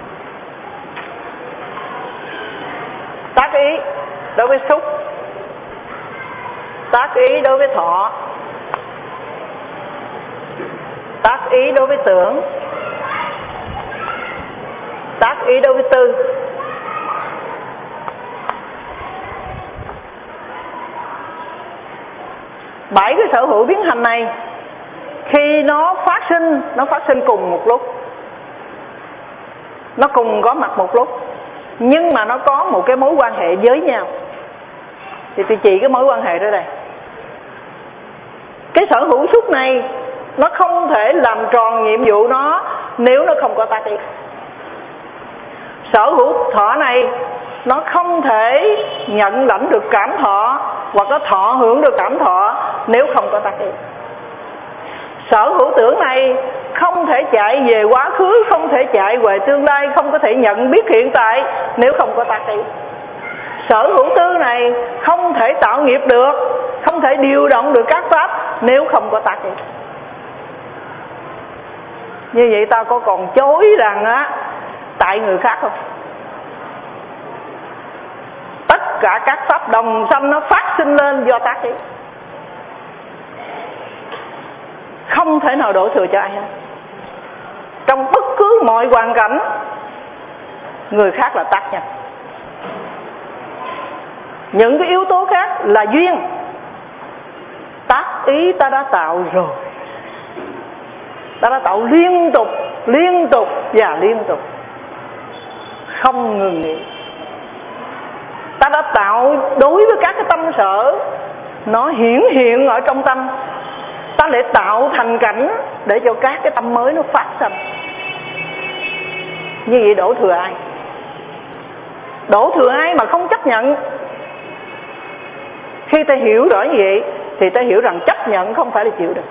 Tác ý đối với xúc, tác ý đối với thọ, tác ý đối với tưởng, tác ý đối với tư, bảy cái sở hữu biến hành này khi nó phát sinh, nó phát sinh cùng một lúc, nó cùng có mặt một lúc, nhưng mà nó có một cái mối quan hệ với nhau. Thì tôi chỉ cái mối quan hệ đó đây. Cái sở hữu xúc này nó không thể làm tròn nhiệm vụ nó nếu nó không có tác ý. Sở hữu thọ này nó không thể nhận lãnh được cảm thọ hoặc có thọ hưởng được cảm thọ nếu không có tác ý. Sở hữu tưởng này không thể chạy về quá khứ, không thể chạy về tương lai, không có thể nhận biết hiện tại nếu không có tác ý. Sở hữu tư này không thể tạo nghiệp được, không thể điều động được các pháp nếu không có tác ý. Như vậy ta có còn chối rằng á tại người khác không? Tất cả các pháp đồng sanh nó phát sinh lên do tác ý, không thể nào đổ thừa cho ai hết. Trong bất cứ mọi hoàn cảnh, người khác là tác nhân, những cái yếu tố khác là duyên. Tác ý ta đã tạo rồi, ta đã tạo liên tục, liên tục và liên tục, không ngừng nghỉ. Ta đã tạo đối với các cái tâm sở, nó hiển hiện ở trong tâm, ta lại tạo thành cảnh để cho các cái tâm mới nó phát sinh. Như vậy đổ thừa ai? Đổ thừa ai mà không chấp nhận? Khi ta hiểu rõ như vậy thì ta hiểu rằng chấp nhận không phải là chịu được.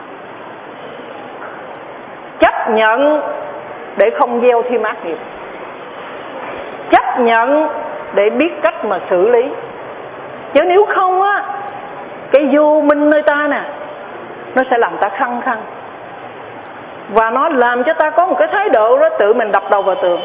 Chấp nhận để không gieo thêm ác nghiệp, chấp nhận để biết cách mà xử lý. Chứ nếu không á, cái vô minh nơi ta nè, nó sẽ làm ta khăng khăng, và nó làm cho ta có một cái thái độ đó tự mình đập đầu vào tường.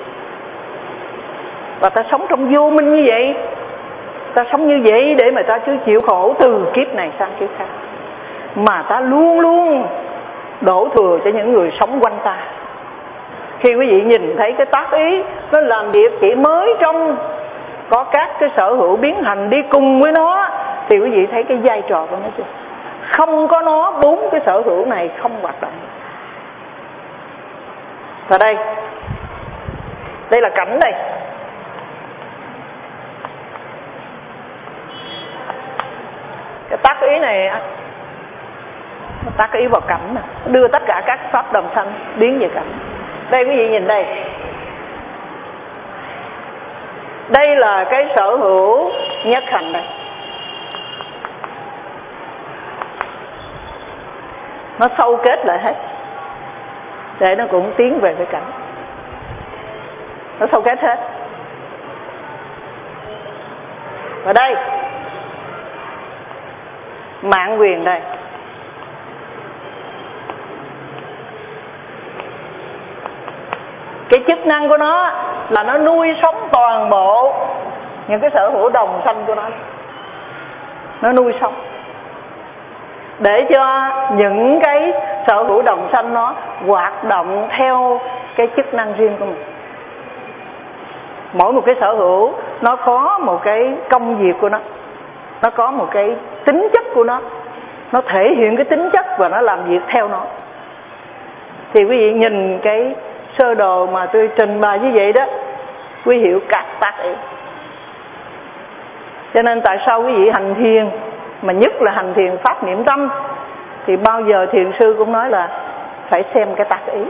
Và ta sống trong vô minh như vậy, ta sống như vậy để mà ta cứ chịu khổ từ kiếp này sang kiếp khác, mà ta luôn luôn đổ thừa cho những người sống quanh ta. Khi quý vị nhìn thấy cái tác ý nó làm việc chỉ mới trong có các cái sở hữu biến hành đi cùng với nó, thì quý vị thấy cái vai trò của nó chưa? Không có nó, bốn cái sở hữu này không hoạt động. Và đây, đây là cảnh đây. Cái tác ý này nó tác ý vào cảnh, đưa tất cả các pháp đồng sanh biến về cảnh. Đây quý vị nhìn đây, đây là cái sở hữu nhất hành đây. Nó sâu kết lại hết để nó cũng tiến về cái cảnh. Nó sâu kết hết. Và đây, mạng quyền đây. Cái chức năng của nó là nó nuôi sống toàn bộ những cái sở hữu đồng sanh của nó. Nó nuôi sống để cho những cái sở hữu đồng sanh nó hoạt động theo cái chức năng riêng của mình. Mỗi một cái sở hữu nó có một cái công việc của nó, nó có một cái tính chất của nó, nó thể hiện cái tính chất và nó làm việc theo nó. Thì quý vị nhìn cái sơ đồ mà tôi trình bày như vậy đó, quý hiểu các tác ý. Cho nên tại sao quý vị hành thiền, mà nhất là hành thiền pháp niệm tâm, thì bao giờ thiền sư cũng nói là phải xem cái tác ý.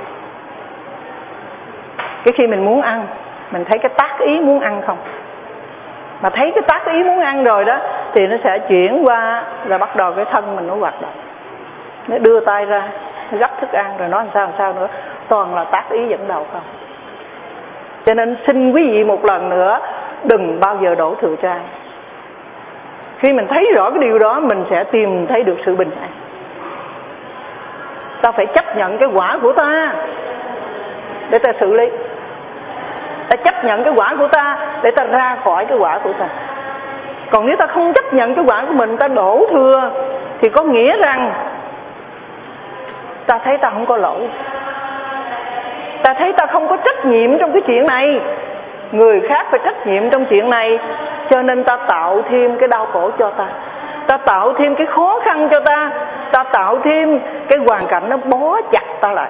Cái khi mình muốn ăn, mình thấy cái tác ý muốn ăn không? Mà thấy cái tác ý muốn ăn rồi đó, thì nó sẽ chuyển qua là bắt đầu cái thân mình nó hoạt động. Nó đưa tay ra, nó gấp thức ăn rồi nói làm sao làm sao nữa. Toàn là tác ý dẫn đầu không. Cho nên xin quý vị một lần nữa, đừng bao giờ đổ thừa cho ai. Khi mình thấy rõ cái điều đó, mình sẽ tìm thấy được sự bình an. Ta phải chấp nhận cái quả của ta để ta xử lý. Ta chấp nhận cái quả của ta để ta ra khỏi cái quả của ta. Còn nếu ta không chấp nhận cái quả của mình, ta đổ thừa, thì có nghĩa rằng ta thấy ta không có lỗi, ta thấy ta không có trách nhiệm trong cái chuyện này, người khác phải trách nhiệm trong chuyện này. Cho nên ta tạo thêm cái đau khổ cho ta, ta tạo thêm cái khó khăn cho ta, ta tạo thêm cái hoàn cảnh nó bó chặt ta lại.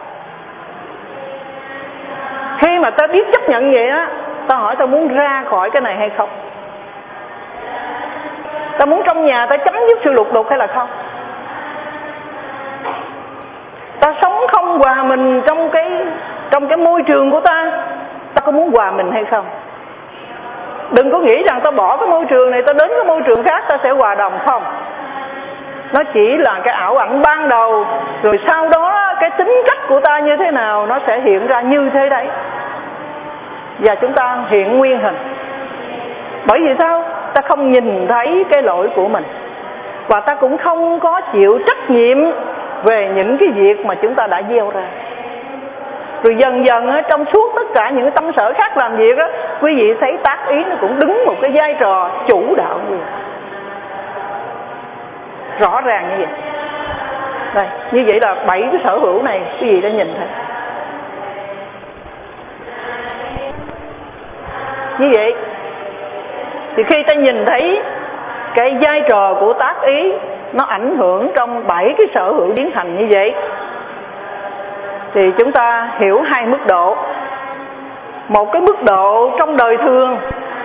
Khi mà ta biết chấp nhận vậy á, ta hỏi ta muốn ra khỏi cái này hay không? Ta muốn trong nhà ta chấm dứt sự lục đục hay là không? Ta sống không hòa mình trong cái trong cái môi trường của ta, ta có muốn hòa mình hay không? Đừng có nghĩ rằng ta bỏ cái môi trường này, ta đến cái môi trường khác ta sẽ hòa đồng, không. Nó chỉ là cái ảo ảnh ban đầu, rồi sau đó cái tính cách của ta như thế nào nó sẽ hiện ra như thế đấy. Và chúng ta hiện nguyên hình. Bởi vì sao? Ta không nhìn thấy cái lỗi của mình, và ta cũng không có chịu trách nhiệm về những cái việc mà chúng ta đã gieo ra. Rồi dần dần á, trong suốt tất cả những tâm sở khác làm việc á, quý vị thấy tác ý nó cũng đứng một cái vai trò chủ đạo như vậy. Rõ ràng như vậy. Đây, như vậy là bảy cái sở hữu này quý vị đã nhìn thấy. Như vậy thì khi ta nhìn thấy cái vai trò của tác ý nó ảnh hưởng trong bảy cái sở hữu biến thành như vậy, thì chúng ta hiểu hai mức độ. Một cái mức độ trong đời thường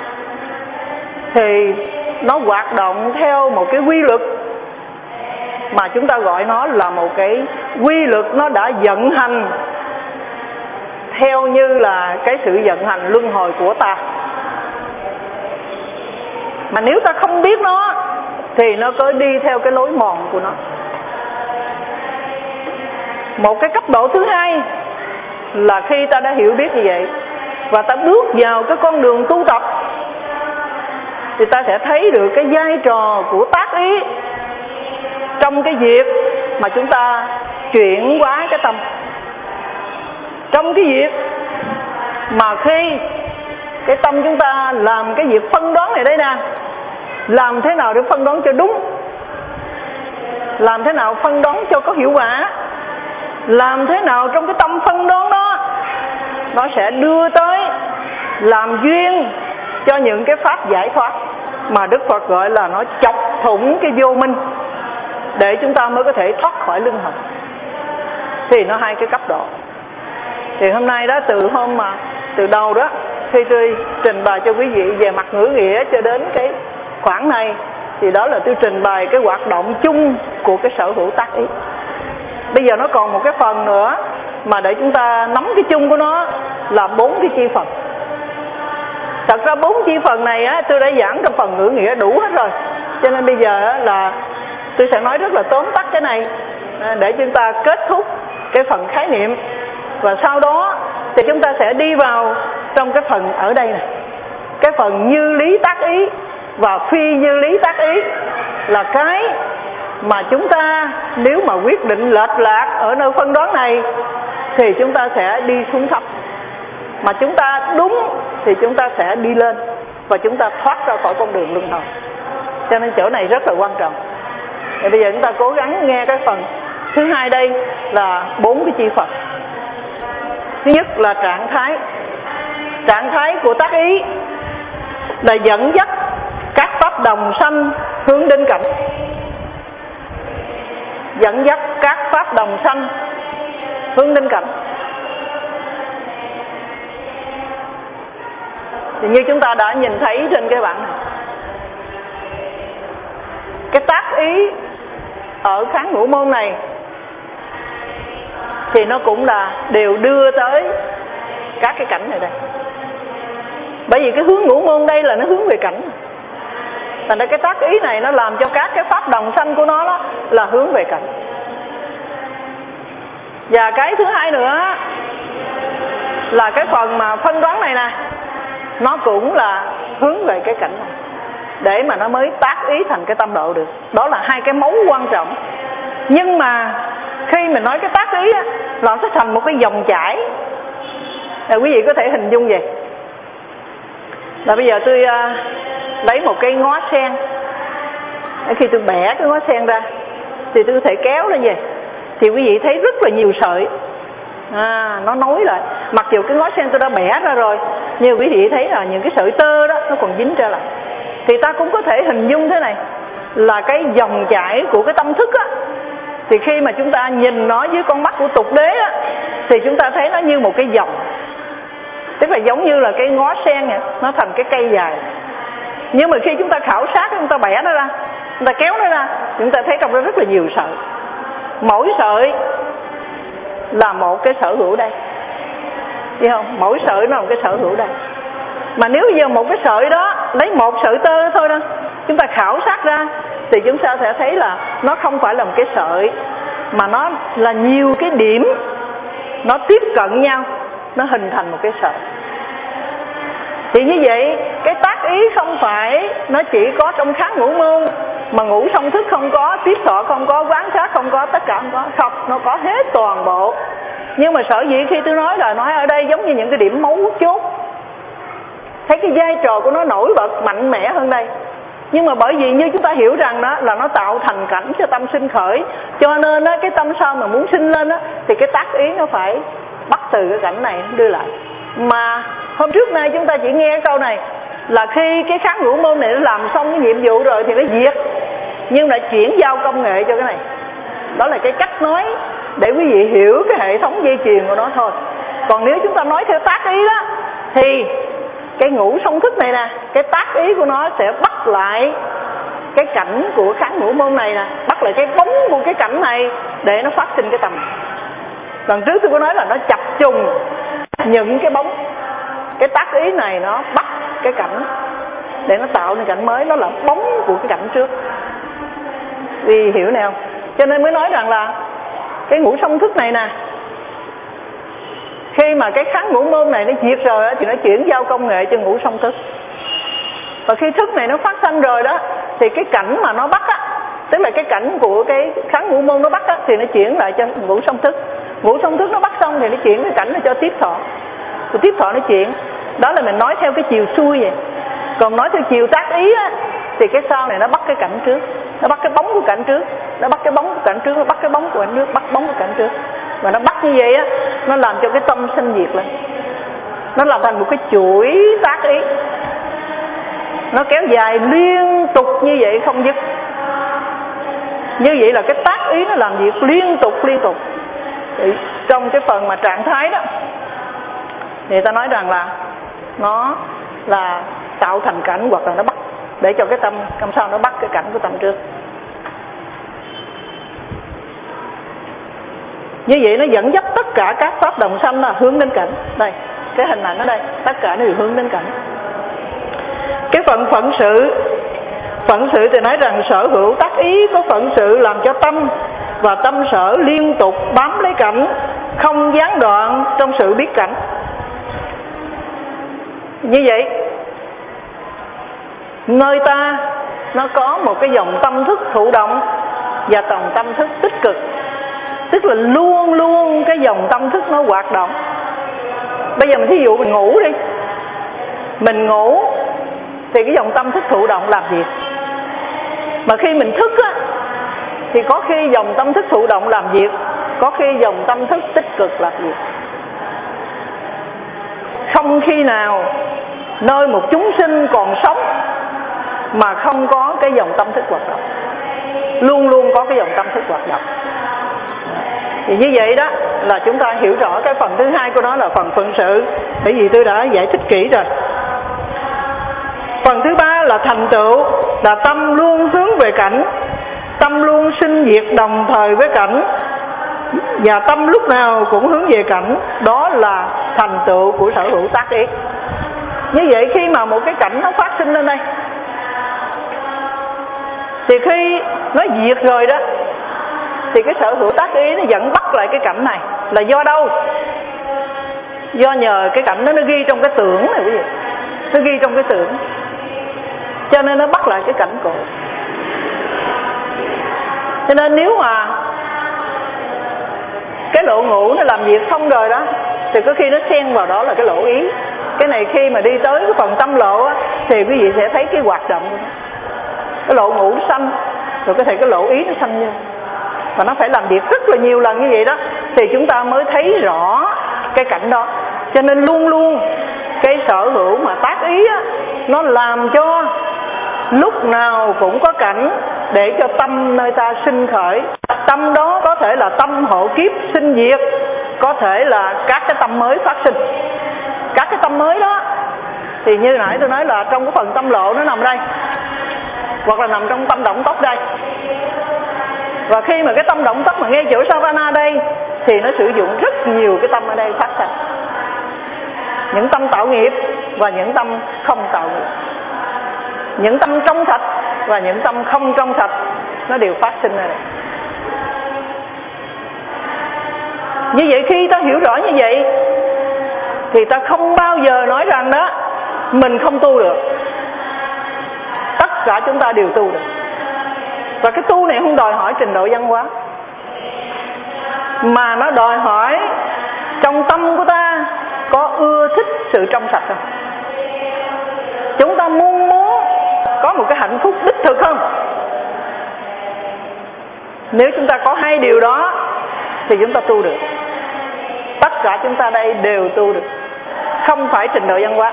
thì nó hoạt động theo một cái quy luật mà chúng ta gọi nó là một cái quy luật nó đã vận hành theo như là cái sự vận hành luân hồi của ta. Mà nếu ta không biết nó thì nó cứ đi theo cái lối mòn của nó. Một cái cấp độ thứ hai là khi ta đã hiểu biết như vậy và ta bước vào cái con đường tu tập, thì ta sẽ thấy được cái vai trò của tác ý trong cái việc mà chúng ta chuyển hóa cái tâm. Trong cái việc mà khi cái tâm chúng ta làm cái việc phân đoán này đây nè, làm thế nào để phân đoán cho đúng, làm thế nào phân đoán cho có hiệu quả, làm thế nào trong cái tâm phân đoán đó nó sẽ đưa tới làm duyên cho những cái pháp giải thoát mà Đức Phật gọi là nó chọc thủng cái vô minh, để chúng ta mới có thể thoát khỏi luân hồi. Thì nó hai cái cấp độ. Thì hôm nay đó, từ hôm mà từ đầu đó, khi tôi trình bày cho quý vị về mặt ngữ nghĩa cho đến cái khoảng này, thì đó là tôi trình bày cái hoạt động chung của cái sở hữu tác ý. Bây giờ nó còn một cái phần nữa mà để chúng ta nắm cái chung của nó là bốn cái chi phần. Thật ra bốn chi phần này á, tôi đã giảng trong phần ngữ nghĩa đủ hết rồi, cho nên bây giờ á, là tôi sẽ nói rất là tóm tắt cái này để chúng ta kết thúc cái phần khái niệm, và sau đó thì chúng ta sẽ đi vào trong cái phần ở đây này, cái phần như lý tác ý và phi như lý tác ý, là cái mà chúng ta nếu mà quyết định lệch lạc ở nơi phân đoán này thì chúng ta sẽ đi xuống thấp, mà chúng ta đúng thì chúng ta sẽ đi lên và chúng ta thoát ra khỏi con đường luân hồi. Cho nên chỗ này rất là quan trọng. Thì bây giờ chúng ta cố gắng nghe cái phần thứ hai, đây là bốn cái chi phần. Thứ nhất là trạng thái. Trạng thái của tác ý là dẫn dắt các pháp đồng sanh hướng đến cảnh. Dẫn dắt các pháp đồng sanh hướng đến cảnh. Thì như chúng ta đã nhìn thấy trên cái bảng này, cái tác ý ở kháng ngũ môn này thì nó cũng là đều đưa tới các cái cảnh này đây. Bởi vì cái hướng ngũ môn đây là nó hướng về cảnh, thành ra cái tác ý này nó làm cho các cái pháp đồng sanh của nó đó là hướng về cảnh. Và cái thứ hai nữa là cái phần mà phân đoán này nè, nó cũng là hướng về cái cảnh này, để mà nó mới tác ý thành cái tâm độ được. Đó là hai cái mấu quan trọng. Nhưng mà khi mình nói cái tác ý á, là nó sẽ thành một cái dòng chảy. Là quý vị có thể hình dung vậy. Là bây giờ tôi uh, lấy một cái ngó sen. Khi tôi bẻ cái ngó sen ra thì tôi có thể kéo lên vậy, thì quý vị thấy rất là nhiều sợi à, nó nối lại. Mặc dù cái ngó sen tôi đã bẻ ra rồi, nhưng quý vị thấy là những cái sợi tơ đó nó còn dính trở lại. Thì ta cũng có thể hình dung thế này, là cái dòng chảy của cái tâm thức á, thì khi mà chúng ta nhìn nó dưới con mắt của tục đế á, thì chúng ta thấy nó như một cái dòng, tức là giống như là cái ngó sen này, nó thành cái cây dài. Nhưng mà khi chúng ta khảo sát, chúng ta bẻ nó ra, chúng ta kéo nó ra, chúng ta thấy trong đó rất là nhiều sợi. Mỗi sợi là một cái sở hữu đây, thấy không? Mỗi sợi nó là một cái sở hữu đây. Mà nếu giờ một cái sợi đó, lấy một sợi tơ thôi đó, chúng ta khảo sát ra, thì chúng ta sẽ thấy là nó không phải là một cái sợi, mà nó là nhiều cái điểm, nó tiếp cận nhau, nó hình thành một cái sợi. Thì như vậy, cái tác ý không phải nó chỉ có trong kháng ngũ môn, mà ngũ song thức không có, tiếp thọ không có, quán sát không có, tất cả không có. Không, nó có hết toàn bộ. Nhưng mà sở dĩ khi tôi nói là nói ở đây giống như những cái điểm mấu chốt, thấy cái vai trò của nó nổi bật mạnh mẽ hơn đây. Nhưng mà bởi vì như chúng ta hiểu rằng đó là nó tạo thành cảnh cho tâm sinh khởi, cho nên đó, cái tâm sao mà muốn sinh lên đó, thì cái tác ý nó phải bắt từ cái cảnh này đưa lại. Mà hôm trước nay chúng ta chỉ nghe cái câu này là khi cái kháng ngũ môn này nó làm xong cái nhiệm vụ rồi thì nó diệt, nhưng lại chuyển giao công nghệ cho cái này. Đó là cái cách nói để quý vị hiểu cái hệ thống dây chuyền của nó thôi. Còn nếu chúng ta nói theo tác ý đó, thì cái ngũ song thức này nè, cái tác ý của nó sẽ bắt lại cái cảnh của kháng ngũ môn này nè, bắt lại cái bóng của cái cảnh này để nó phát sinh cái tầm. Lần trước tôi có nói là nó chập trùng những cái bóng. Cái tác ý này nó bắt cái cảnh để nó tạo nên cảnh mới, nó là bóng của cái cảnh trước. Vì hiểu này không? Cho nên mới nói rằng là cái ngũ song thức này nè, khi mà cái kháng ngũ môn này nó diệt rồi thì nó chuyển giao công nghệ cho ngũ song thức. Và khi thức này nó phát sanh rồi đó, thì cái cảnh mà nó bắt á, tức là cái cảnh của cái kháng ngũ môn nó bắt á, thì nó chuyển lại cho ngũ song thức. Ngũ song thức nó bắt xong thì nó chuyển cái cảnh này cho tiếp thọ, rồi tiếp thọ nó chuyển. Đó là mình nói theo cái chiều xuôi vậy. Còn nói theo chiều tác ý á, thì cái sau này nó bắt cái cảnh trước, nó bắt cái bóng của cảnh trước, nó bắt cái bóng của cảnh trước, nó bắt cái bóng của cảnh trước, bắt bóng của cảnh trước. Và nó bắt như vậy á, nó làm cho cái tâm sinh diệt lên, nó làm thành một cái chuỗi tác ý, nó kéo dài liên tục như vậy không dứt. Như vậy là cái tác ý nó làm việc liên tục liên tục. Thì trong cái phần mà trạng thái đó, thì ta nói rằng là nó là tạo thành cảnh, hoặc là nó bắt để cho cái tâm làm sao nó bắt cái cảnh của tâm trước. Như vậy nó dẫn dắt tất cả các pháp đồng sanh là hướng đến cảnh. Đây, cái hình ảnh ở đây, tất cả đều hướng đến cảnh. Cái phần phận sự, phận sự thì nói rằng sở hữu tác ý có phận sự làm cho tâm và tâm sở liên tục bám lấy cảnh, không gián đoạn trong sự biết cảnh. Như vậy, nơi ta nó có một cái dòng tâm thức thụ động và dòng tâm thức tích cực, tức là luôn luôn cái dòng tâm thức nó hoạt động. Bây giờ mình thí dụ mình ngủ đi, mình ngủ thì cái dòng tâm thức thụ động làm việc. Mà khi mình thức á, thì có khi dòng tâm thức thụ động làm việc, có khi dòng tâm thức tích cực làm việc. Không khi nào nơi một chúng sinh còn sống mà không có cái dòng tâm thức hoạt động, luôn luôn có cái dòng tâm thức hoạt động. Thì như vậy đó là chúng ta hiểu rõ cái phần thứ hai của nó là phần phận sự, bởi vì tôi đã giải thích kỹ rồi. Phần thứ ba là thành tựu, là tâm luôn hướng về cảnh, tâm luôn sinh diệt đồng thời với cảnh, và tâm lúc nào cũng hướng về cảnh. Đó là thành tựu của sở hữu tác ý. Như vậy khi mà một cái cảnh nó phát sinh lên đây, thì khi nó diệt rồi đó, thì cái sở hữu tác ý nó vẫn bắt lại cái cảnh này. Là do đâu? Do nhờ cái cảnh đó nó ghi trong cái tưởng này quý vị, nó ghi trong cái tưởng, cho nên nó bắt lại cái cảnh cũ. Cho nên nếu mà cái lộ ngũ nó làm việc xong rồi đó, thì có khi nó xen vào đó là cái lộ ý. Cái này khi mà đi tới cái phần tâm lộ á, thì quý vị sẽ thấy cái hoạt động của nó. Cái lộ ngũ nó sanh, rồi có thể cái lộ ý nó sanh như, và nó phải làm việc rất là nhiều lần như vậy đó, thì chúng ta mới thấy rõ cái cảnh đó. Cho nên luôn luôn cái sở hữu mà tác ý á, nó làm cho lúc nào cũng có cảnh để cho tâm nơi ta sinh khởi. Tâm đó có thể là tâm hộ kiếp sinh diệt, có thể là các cái tâm mới phát sinh. Các cái tâm mới đó thì như nãy tôi nói là trong cái phần tâm lộ nó nằm đây, hoặc là nằm trong tâm động tốc đây. Và khi mà cái tâm động tốc mà ngay chỗ Savana đây, thì nó sử dụng rất nhiều cái tâm ở đây phát sinh. Những tâm tạo nghiệp và những tâm không tạo nghiệp, những tâm trong sạch và những tâm không trong sạch, nó đều phát sinh ở đây. Như vậy khi ta hiểu rõ như vậy, thì ta không bao giờ nói rằng đó mình không tu được. Tất cả chúng ta đều tu được. Và cái tu này không đòi hỏi trình độ văn hóa, mà nó đòi hỏi trong tâm của ta có ưa thích sự trong sạch không. Chúng ta muốn muốn có một cái hạnh phúc đích thực không? Nếu chúng ta có hai điều đó thì chúng ta tu được. Tất cả chúng ta đây đều tu được, không phải trình độ văn hóa.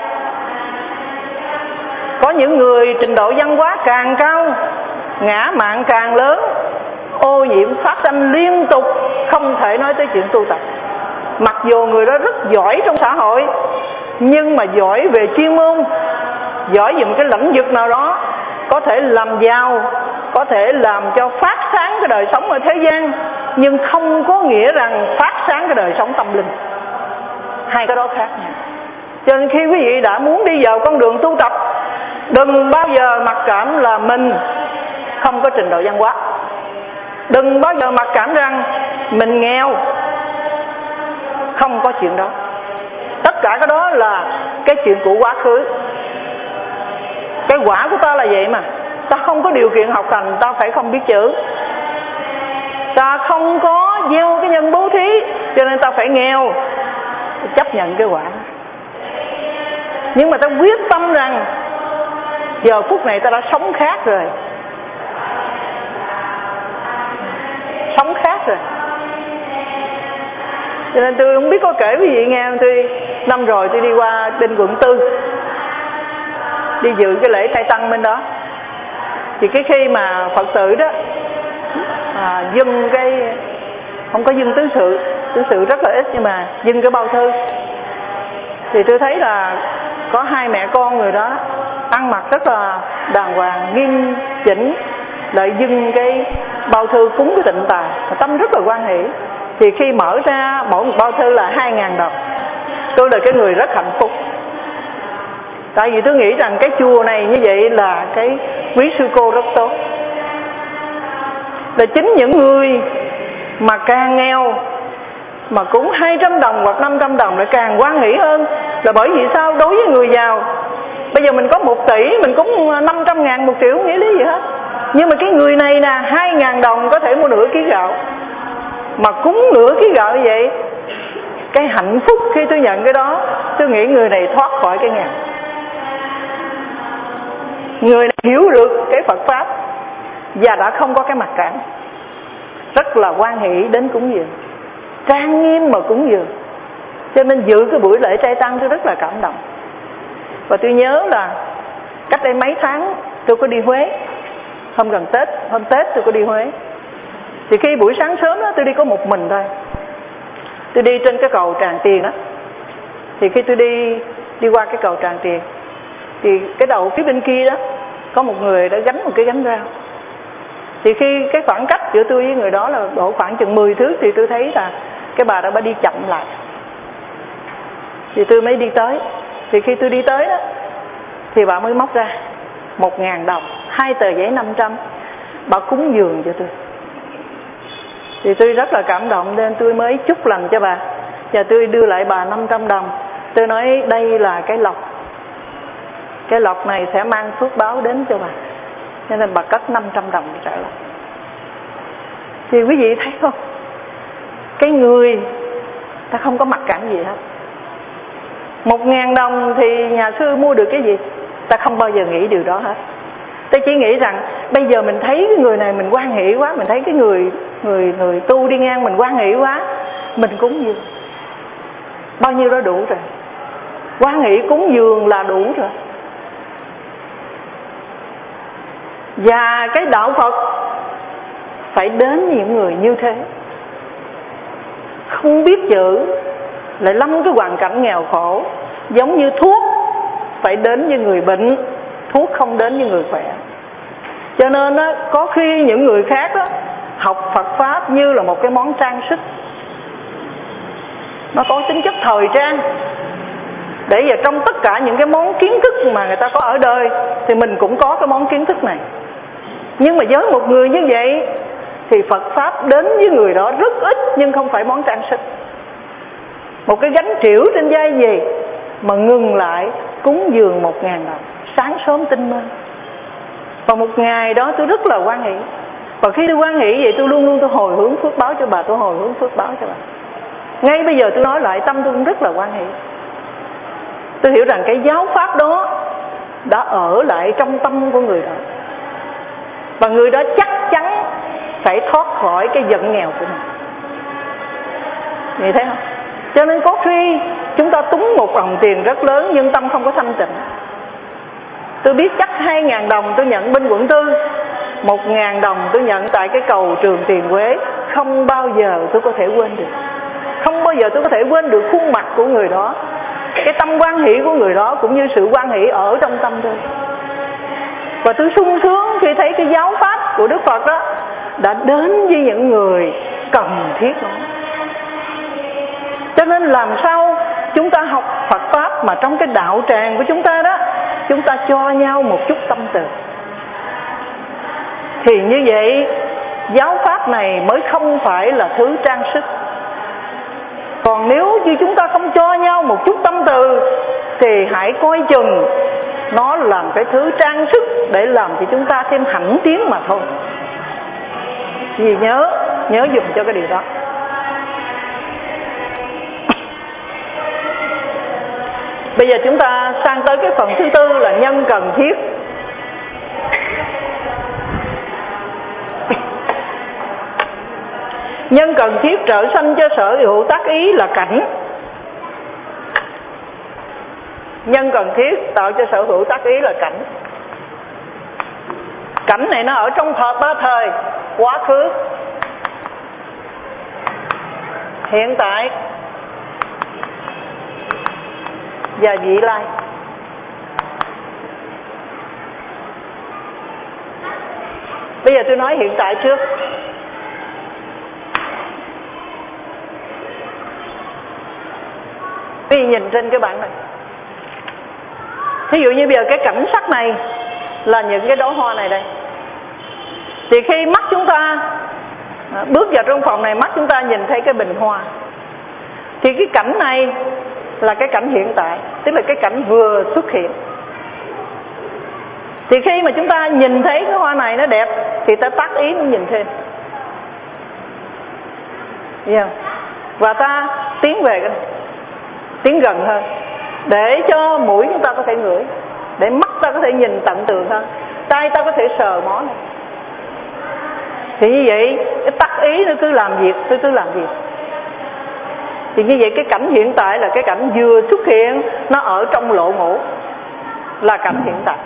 Có những người trình độ văn hóa càng cao, ngã mạn càng lớn, ô nhiễm phát sanh liên tục, không thể nói tới chuyện tu tập. Mặc dù người đó rất giỏi trong xã hội, nhưng mà giỏi về chuyên môn, giỏi về một cái lĩnh vực nào đó, có thể làm giàu, có thể làm cho phát sáng cái đời sống ở thế gian, nhưng không có nghĩa rằng phát sáng cái đời sống tâm linh. Hai cái đó khác nhau. Cho nên khi quý vị đã muốn đi vào con đường tu tập, đừng bao giờ mặc cảm là mình không có trình độ văn hóa. Đừng bao giờ mặc cảm rằng mình nghèo. Không có chuyện đó. Tất cả cái đó là cái chuyện của quá khứ. Cái quả của ta là vậy mà. Ta không có điều kiện học hành, ta phải không biết chữ. Ta không có gieo cái nhân bố thí, cho nên ta phải nghèo. Chấp nhận cái quả. Nhưng mà ta quyết tâm rằng giờ phút này ta đã sống khác rồi. Sống khác rồi. Cho nên tôi không biết có kể quý vị nghe. Tôi năm rồi tôi đi qua bên quận tư, đi dự cái lễ trai tăng bên đó. Thì cái khi mà Phật tử đó à, dâng cái, không có dâng tứ sự, tứ sự rất là ít, nhưng mà dâng cái bao thư, thì tôi thấy là có hai mẹ con người đó ăn mặc rất là đàng hoàng, nghiêm chỉnh, lại dâng cái bao thư cúng cái tịnh tài, tâm rất là hoan hỷ. Thì khi mở ra mỗi một bao thư là hai ngàn đồng. Tôi là cái người rất hạnh phúc. Tại vì tôi nghĩ rằng cái chùa này như vậy là cái quý sư cô rất tốt. Là chính những người mà càng nghèo mà cũng hai trăm đồng hoặc năm trăm đồng lại càng hoan hỷ hơn. Là bởi vì sao? Đối với người giàu, bây giờ mình có một tỷ, mình cúng năm trăm ngàn, một triệu, không nghĩa lý gì hết. Nhưng mà cái người này nè, hai ngàn đồng có thể mua nửa ký gạo. Mà cúng nửa ký gạo như vậy, cái hạnh phúc khi tôi nhận cái đó, tôi nghĩ người này thoát khỏi cái nghèo. Người này hiểu được cái Phật Pháp và đã không có cái mặc cảm, rất là hoan hỷ đến cúng dường, trang nghiêm mà cúng dường. Cho nên dự cái buổi lễ trai tăng tôi rất là cảm động. Và tôi nhớ là cách đây mấy tháng tôi có đi Huế. Hôm gần Tết, hôm Tết tôi có đi Huế. Thì khi buổi sáng sớm đó tôi đi có một mình thôi. Tôi đi trên cái cầu Tràng Tiền đó. Thì khi tôi đi đi qua cái cầu Tràng Tiền, thì cái đầu phía bên kia đó có một người đã gánh một cái gánh rau. Thì khi cái khoảng cách giữa tôi với người đó là độ khoảng chừng mười thước, thì tôi thấy là cái bà đó bà đi chậm lại. Thì tôi mới đi tới. Thì khi tôi đi tới đó, thì bà mới móc ra một ngàn đồng, hai tờ giấy năm trăm, bà cúng dường cho tôi. Thì tôi rất là cảm động, nên tôi mới chúc lành cho bà. Và tôi đưa lại bà năm trăm đồng. Tôi nói đây là cái lộc, cái lộc này sẽ mang phước báo đến cho bà. Cho nên bà cất năm trăm đồng trở lại. Thì quý vị thấy không? Cái người ta không có mặc cảm gì hết. Một ngàn đồng thì nhà sư mua được cái gì? Ta không bao giờ nghĩ điều đó hết. Ta chỉ nghĩ rằng bây giờ mình thấy cái người này mình hoan hỷ quá, mình thấy cái người người người tu đi ngang mình hoan hỷ quá, mình cúng dường. Bao nhiêu đó đủ rồi. Hoan hỷ cúng dường là đủ rồi. Và cái đạo Phật phải đến những người như thế, không biết chữ, lại lâm cái hoàn cảnh nghèo khổ. Giống như thuốc phải đến với người bệnh, thuốc không đến với người khỏe. Cho nên á, có khi những người khác á, học Phật Pháp như là một cái món trang sức, nó có tính chất thời trang. Để giờ trong tất cả những cái món kiến thức mà người ta có ở đời, thì mình cũng có cái món kiến thức này. Nhưng mà với một người như vậy thì Phật Pháp đến với người đó rất ít, nhưng không phải món trang sức. Một cái gánh trĩu trên vai gì mà ngừng lại cúng dường một ngàn đồng, sáng sớm tinh mơ. Và một ngày đó tôi rất là hoan hỷ. Và khi tôi hoan hỷ vậy, tôi luôn luôn tôi hồi hướng phước báo cho bà, tôi hồi hướng phước báo cho bà. Ngay bây giờ tôi nói lại, tâm tôi cũng rất là hoan hỷ. Tôi hiểu rằng cái giáo pháp đó đã ở lại trong tâm của người đó, và người đó chắc chắn phải thoát khỏi cái giận nghèo của mình. Vậy thấy không? Cho nên có khi chúng ta túng một đồng tiền rất lớn nhưng tâm không có thanh tịnh. Tôi biết chắc hai ngàn đồng tôi nhận bên quận tư, một ngàn đồng tôi nhận tại cái cầu Trường Tiền Quế. Không bao giờ tôi có thể quên được. Không bao giờ tôi có thể quên được khuôn mặt của người đó, cái tâm hoan hỷ của người đó, cũng như sự hoan hỷ ở trong tâm tôi. Và tôi sung sướng khi thấy cái giáo pháp của Đức Phật đó đã đến với những người cần thiết đó. Cho nên làm sao chúng ta học Phật Pháp mà trong cái đạo tràng của chúng ta đó, chúng ta cho nhau một chút tâm từ. Thì như vậy giáo pháp này mới không phải là thứ trang sức. Còn nếu như chúng ta không cho nhau một chút tâm từ, thì hãy coi chừng nó là cái thứ trang sức để làm cho chúng ta thêm hãnh tiến mà thôi. Vì nhớ nhớ dùng cho cái điều đó. Bây giờ chúng ta sang tới cái phần thứ tư là nhân cần thiết. Nhân cần thiết trợ sanh cho sở hữu tác ý là cảnh. Nhân cần thiết tạo cho sở hữu tác ý là cảnh. Cảnh này nó ở trong ba thời: quá khứ, hiện tại và vị lai. Bây giờ tôi nói hiện tại trước. Quý vị nhìn trên cái bảng này, thí dụ như bây giờ cái cảnh sắc này là những cái đóa hoa này đây. Thì khi mắt chúng ta bước vào trong phòng này, mắt chúng ta nhìn thấy cái bình hoa, thì cái cảnh này là cái cảnh hiện tại, tức là cái cảnh vừa xuất hiện. Thì khi mà chúng ta nhìn thấy cái hoa này nó đẹp thì ta tác ý muốn nhìn thêm, yeah. Và ta tiến về cái này, tiến gần hơn, để cho mũi chúng ta có thể ngửi, để mắt ta có thể nhìn tận tường hơn, tay ta có thể sờ mó này. Thì như vậy cái tác ý nó cứ làm việc, nó cứ làm việc. Thì như vậy cái cảnh hiện tại là cái cảnh vừa xuất hiện, nó ở trong lộ ngũ, là cảnh hiện tại.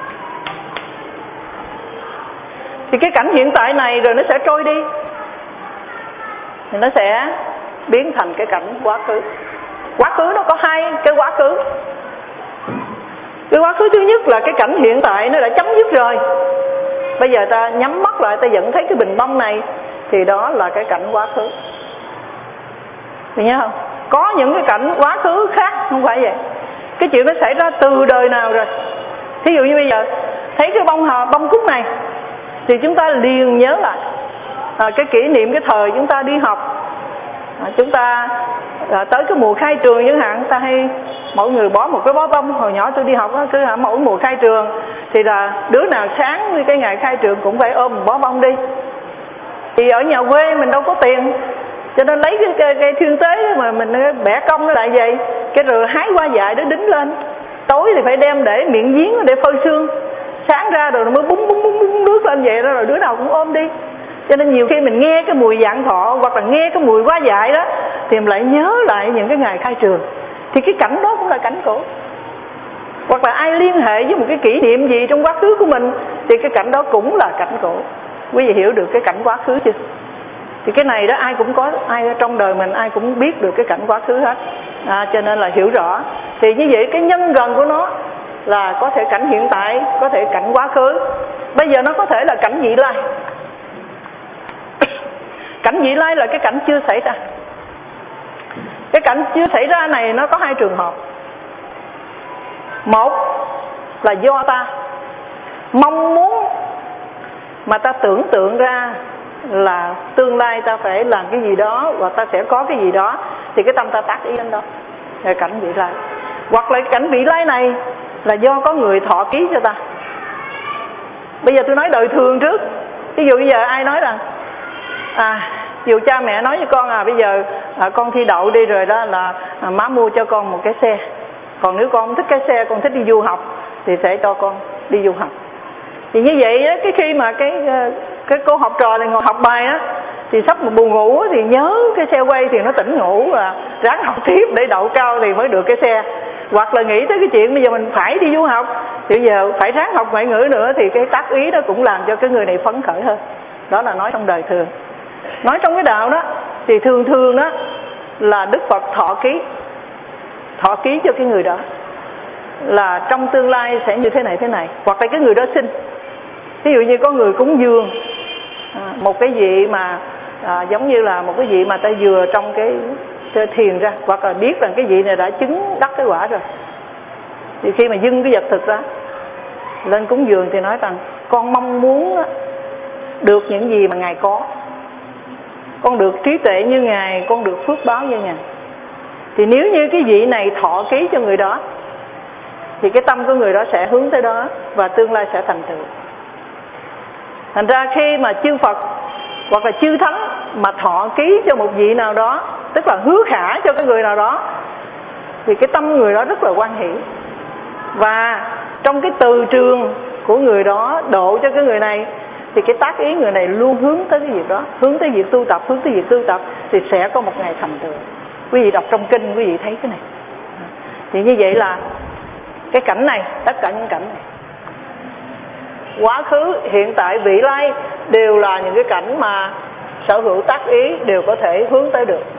Thì cái cảnh hiện tại này rồi nó sẽ trôi đi, thì nó sẽ biến thành cái cảnh quá khứ. Quá khứ nó có hai cái quá khứ. Cái quá khứ thứ nhất là cái cảnh hiện tại nó đã chấm dứt rồi. Bây giờ ta nhắm mắt lại, ta vẫn thấy cái bình bông này, thì đó là cái cảnh quá khứ. Mình nhớ không? Có những cái cảnh quá khứ khác không phải vậy. Cái chuyện nó xảy ra từ đời nào rồi. Thí dụ như bây giờ thấy cái bông hờ, bông cúc này, thì chúng ta liền nhớ lại à, cái kỷ niệm cái thời chúng ta đi học. À, chúng ta à, tới cái mùa khai trường chẳng hạn, ta hay mỗi người bó một cái bó bông. Hồi nhỏ tôi đi học đó, cứ mỗi mùa khai trường thì là đứa nào sáng như cái ngày khai trường cũng phải ôm một bó bông đi. Thì ở nhà quê mình đâu có tiền, cho nên lấy cái, cái, cái thiên tế mà mình bẻ cong nó lại vậy, cái rồi hái hoa dại đó đính lên. Tối thì phải đem để miệng giếng để phơi sương, sáng ra rồi nó mới búng búng búng búng nước lên vậy đó, rồi đứa nào cũng ôm đi. Cho nên nhiều khi mình nghe cái mùi vạn thọ hoặc là nghe cái mùi hoa dại đó thì mình lại nhớ lại những cái ngày khai trường. Thì cái cảnh đó cũng là cảnh cổ. Hoặc là ai liên hệ với một cái kỷ niệm gì trong quá khứ của mình thì cái cảnh đó cũng là cảnh cổ. Quý vị hiểu được cái cảnh quá khứ chưa? Thì cái này đó ai cũng có, ai trong đời mình ai cũng biết được cái cảnh quá khứ hết. À, cho nên là hiểu rõ. Thì như vậy cái nhân gần của nó là có thể cảnh hiện tại, có thể cảnh quá khứ. Bây giờ nó có thể là cảnh vị lai. Cảnh vị lai là cái cảnh chưa xảy ra. Cái cảnh chưa xảy ra này nó có hai trường hợp. Một là do ta mong muốn mà ta tưởng tượng ra là tương lai ta phải làm cái gì đó và ta sẽ có cái gì đó, thì cái tâm ta tác ý đến đó là cảnh vị lai. Hoặc là cảnh vị lai này là do có người thọ ký cho ta. Bây giờ tôi nói đời thường trước. Ví dụ bây giờ ai nói rằng à, dù cha mẹ nói với con à bây giờ à, con thi đậu đi rồi đó là à, má mua cho con một cái xe. Còn nếu con không thích cái xe, con thích đi du học thì sẽ cho con đi du học. Thì như vậy á, cái khi mà cái cái cô học trò này ngồi học bài á, thì sắp một buồn ngủ thì nhớ cái xe quay thì nó tỉnh ngủ và ráng học tiếp để đậu cao thì mới được cái xe. Hoặc là nghĩ tới cái chuyện bây giờ mình phải đi du học thì bây giờ phải ráng học ngoại ngữ nữa, thì cái tác ý đó cũng làm cho cái người này phấn khởi hơn. Đó là nói trong đời thường. Nói trong cái đạo đó thì thường thường đó là Đức Phật thọ ký, thọ ký cho cái người đó là trong tương lai sẽ như thế này thế này. Hoặc là cái người đó xin, ví dụ như có người cúng dường à, một cái vị mà à, giống như là một cái vị mà ta vừa trong cái, cái thiền ra, hoặc là biết rằng cái vị này đã chứng đắc cái quả rồi, thì khi mà dâng cái vật thực ra lên cúng dường thì nói rằng con mong muốn được những gì mà Ngài có, con được trí tuệ như Ngài, con được phước báo như Ngài. Thì nếu như cái vị này thọ ký cho người đó thì cái tâm của người đó sẽ hướng tới đó và tương lai sẽ thành tựu. Thành ra khi mà chư Phật hoặc là chư Thánh mà thọ ký cho một vị nào đó, tức là hứa khả cho cái người nào đó, thì cái tâm người đó rất là hoan hỷ. Và trong cái từ trường của người đó độ cho cái người này, thì cái tác ý người này luôn hướng tới cái việc đó, hướng tới việc tu tập, hướng tới việc tu tập thì sẽ có một ngày thành tựu. Quý vị đọc trong kinh quý vị thấy cái này. Thì như vậy là cái cảnh này, tất cả những cảnh này, quá khứ, hiện tại, vị lai đều là những cái cảnh mà sở hữu tác ý đều có thể hướng tới được.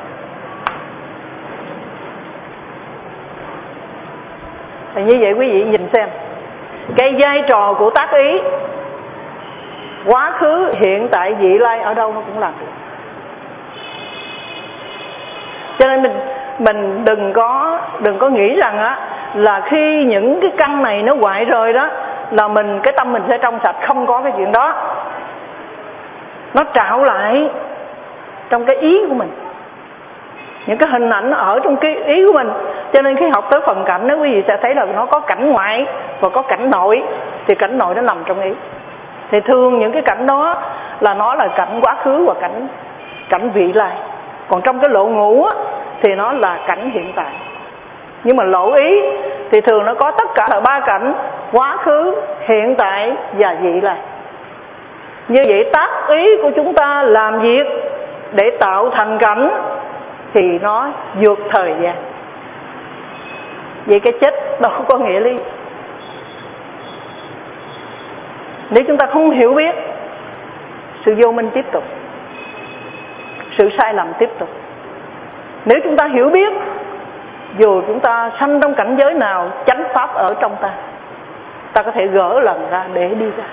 Thì như vậy quý vị nhìn xem cái vai trò của tác ý, quá khứ, hiện tại, vị lai ở đâu nó cũng làm được. Cho nên mình mình đừng có đừng có nghĩ rằng á là khi những cái căn này nó hoại rồi đó là mình cái tâm mình sẽ trong sạch, không có cái chuyện đó. Nó trạo lại trong cái ý của mình, những cái hình ảnh ở trong cái ý của mình. Cho nên khi học tới phần cảnh đó, quý vị sẽ thấy là nó có cảnh ngoại và có cảnh nội. Thì cảnh nội nó nằm trong ý. Thì thường những cái cảnh đó là nó là cảnh quá khứ và cảnh cảnh vị lai. Còn trong cái lộ ngũ á, thì nó là cảnh hiện tại. Nhưng mà lộ ý thì thường nó có tất cả là ba cảnh: quá khứ, hiện tại và vị lai. Như vậy tác ý của chúng ta làm việc để tạo thành cảnh thì nó vượt thời gian. Vậy cái chết đâu có nghĩa lý. Nếu chúng ta không hiểu biết, sự vô minh tiếp tục, sự sai lầm tiếp tục. Nếu chúng ta hiểu biết, dù chúng ta sanh trong cảnh giới nào, chánh pháp ở trong ta, ta có thể gỡ lần ra để đi ra.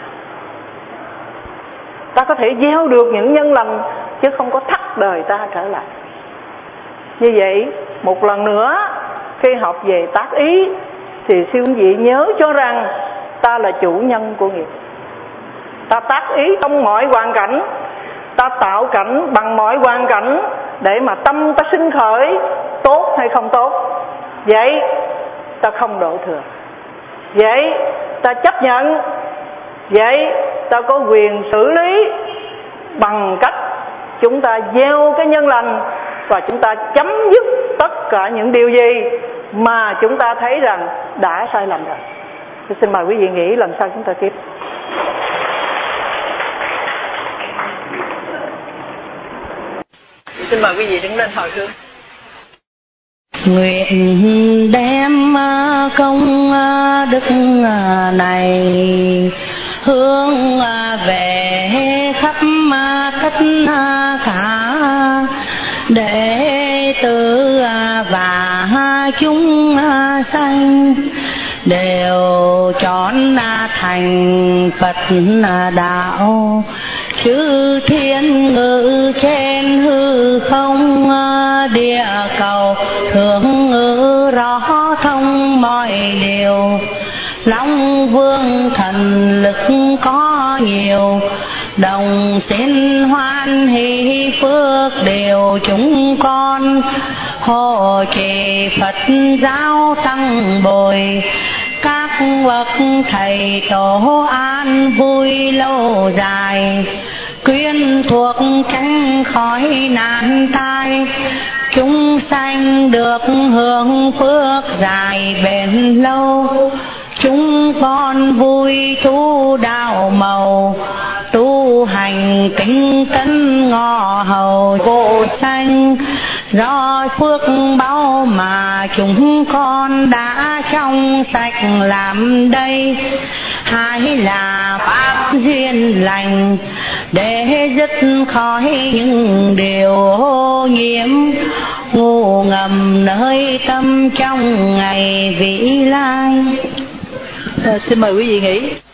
Ta có thể gieo được những nhân lành chứ không có thắt đời ta trở lại. Như vậy một lần nữa, khi học về tác ý thì siêu vị nhớ cho rằng ta là chủ nhân của nghiệp. Ta tác ý trong mọi hoàn cảnh, ta tạo cảnh bằng mọi hoàn cảnh để mà tâm ta sinh khởi, tốt hay không tốt. Vậy ta không đổ thừa. Vậy ta chấp nhận. Vậy ta có quyền xử lý bằng cách chúng ta gieo cái nhân lành và chúng ta chấm dứt tất cả những điều gì mà chúng ta thấy rằng đã sai lầm rồi. Tôi xin mời quý vị nghĩ lần sau chúng ta tiếp. Xin mời quý vị đứng lên hồi hướng. Nguyện đem công đức này hướng về khắp tất cả đệ tử và chúng sanh đều chọn thành Phật đạo, chư thiên ngự trên hư không địa cầu, thường ngự rõ thông mọi điều. Long vương thần lực có nhiều, đồng xin hoan hỷ phước đều chúng con. Hộ trì Phật giáo tăng bồi, các bậc thầy tổ an vui lâu dài. Quyên thuộc tránh khỏi nạn tai, chúng sanh được hưởng phước dài bền lâu. Chúng con vui tu đạo màu, tu hành kính tấn ngọ hầu vô sanh. Do phước báu mà chúng con đã trong sạch làm đây, hai là pháp duyên lành để dứt khỏi những điều ô nhiễm ngu ngầm nơi tâm trong ngày vĩ lai. À, xin mời quý vị nghỉ.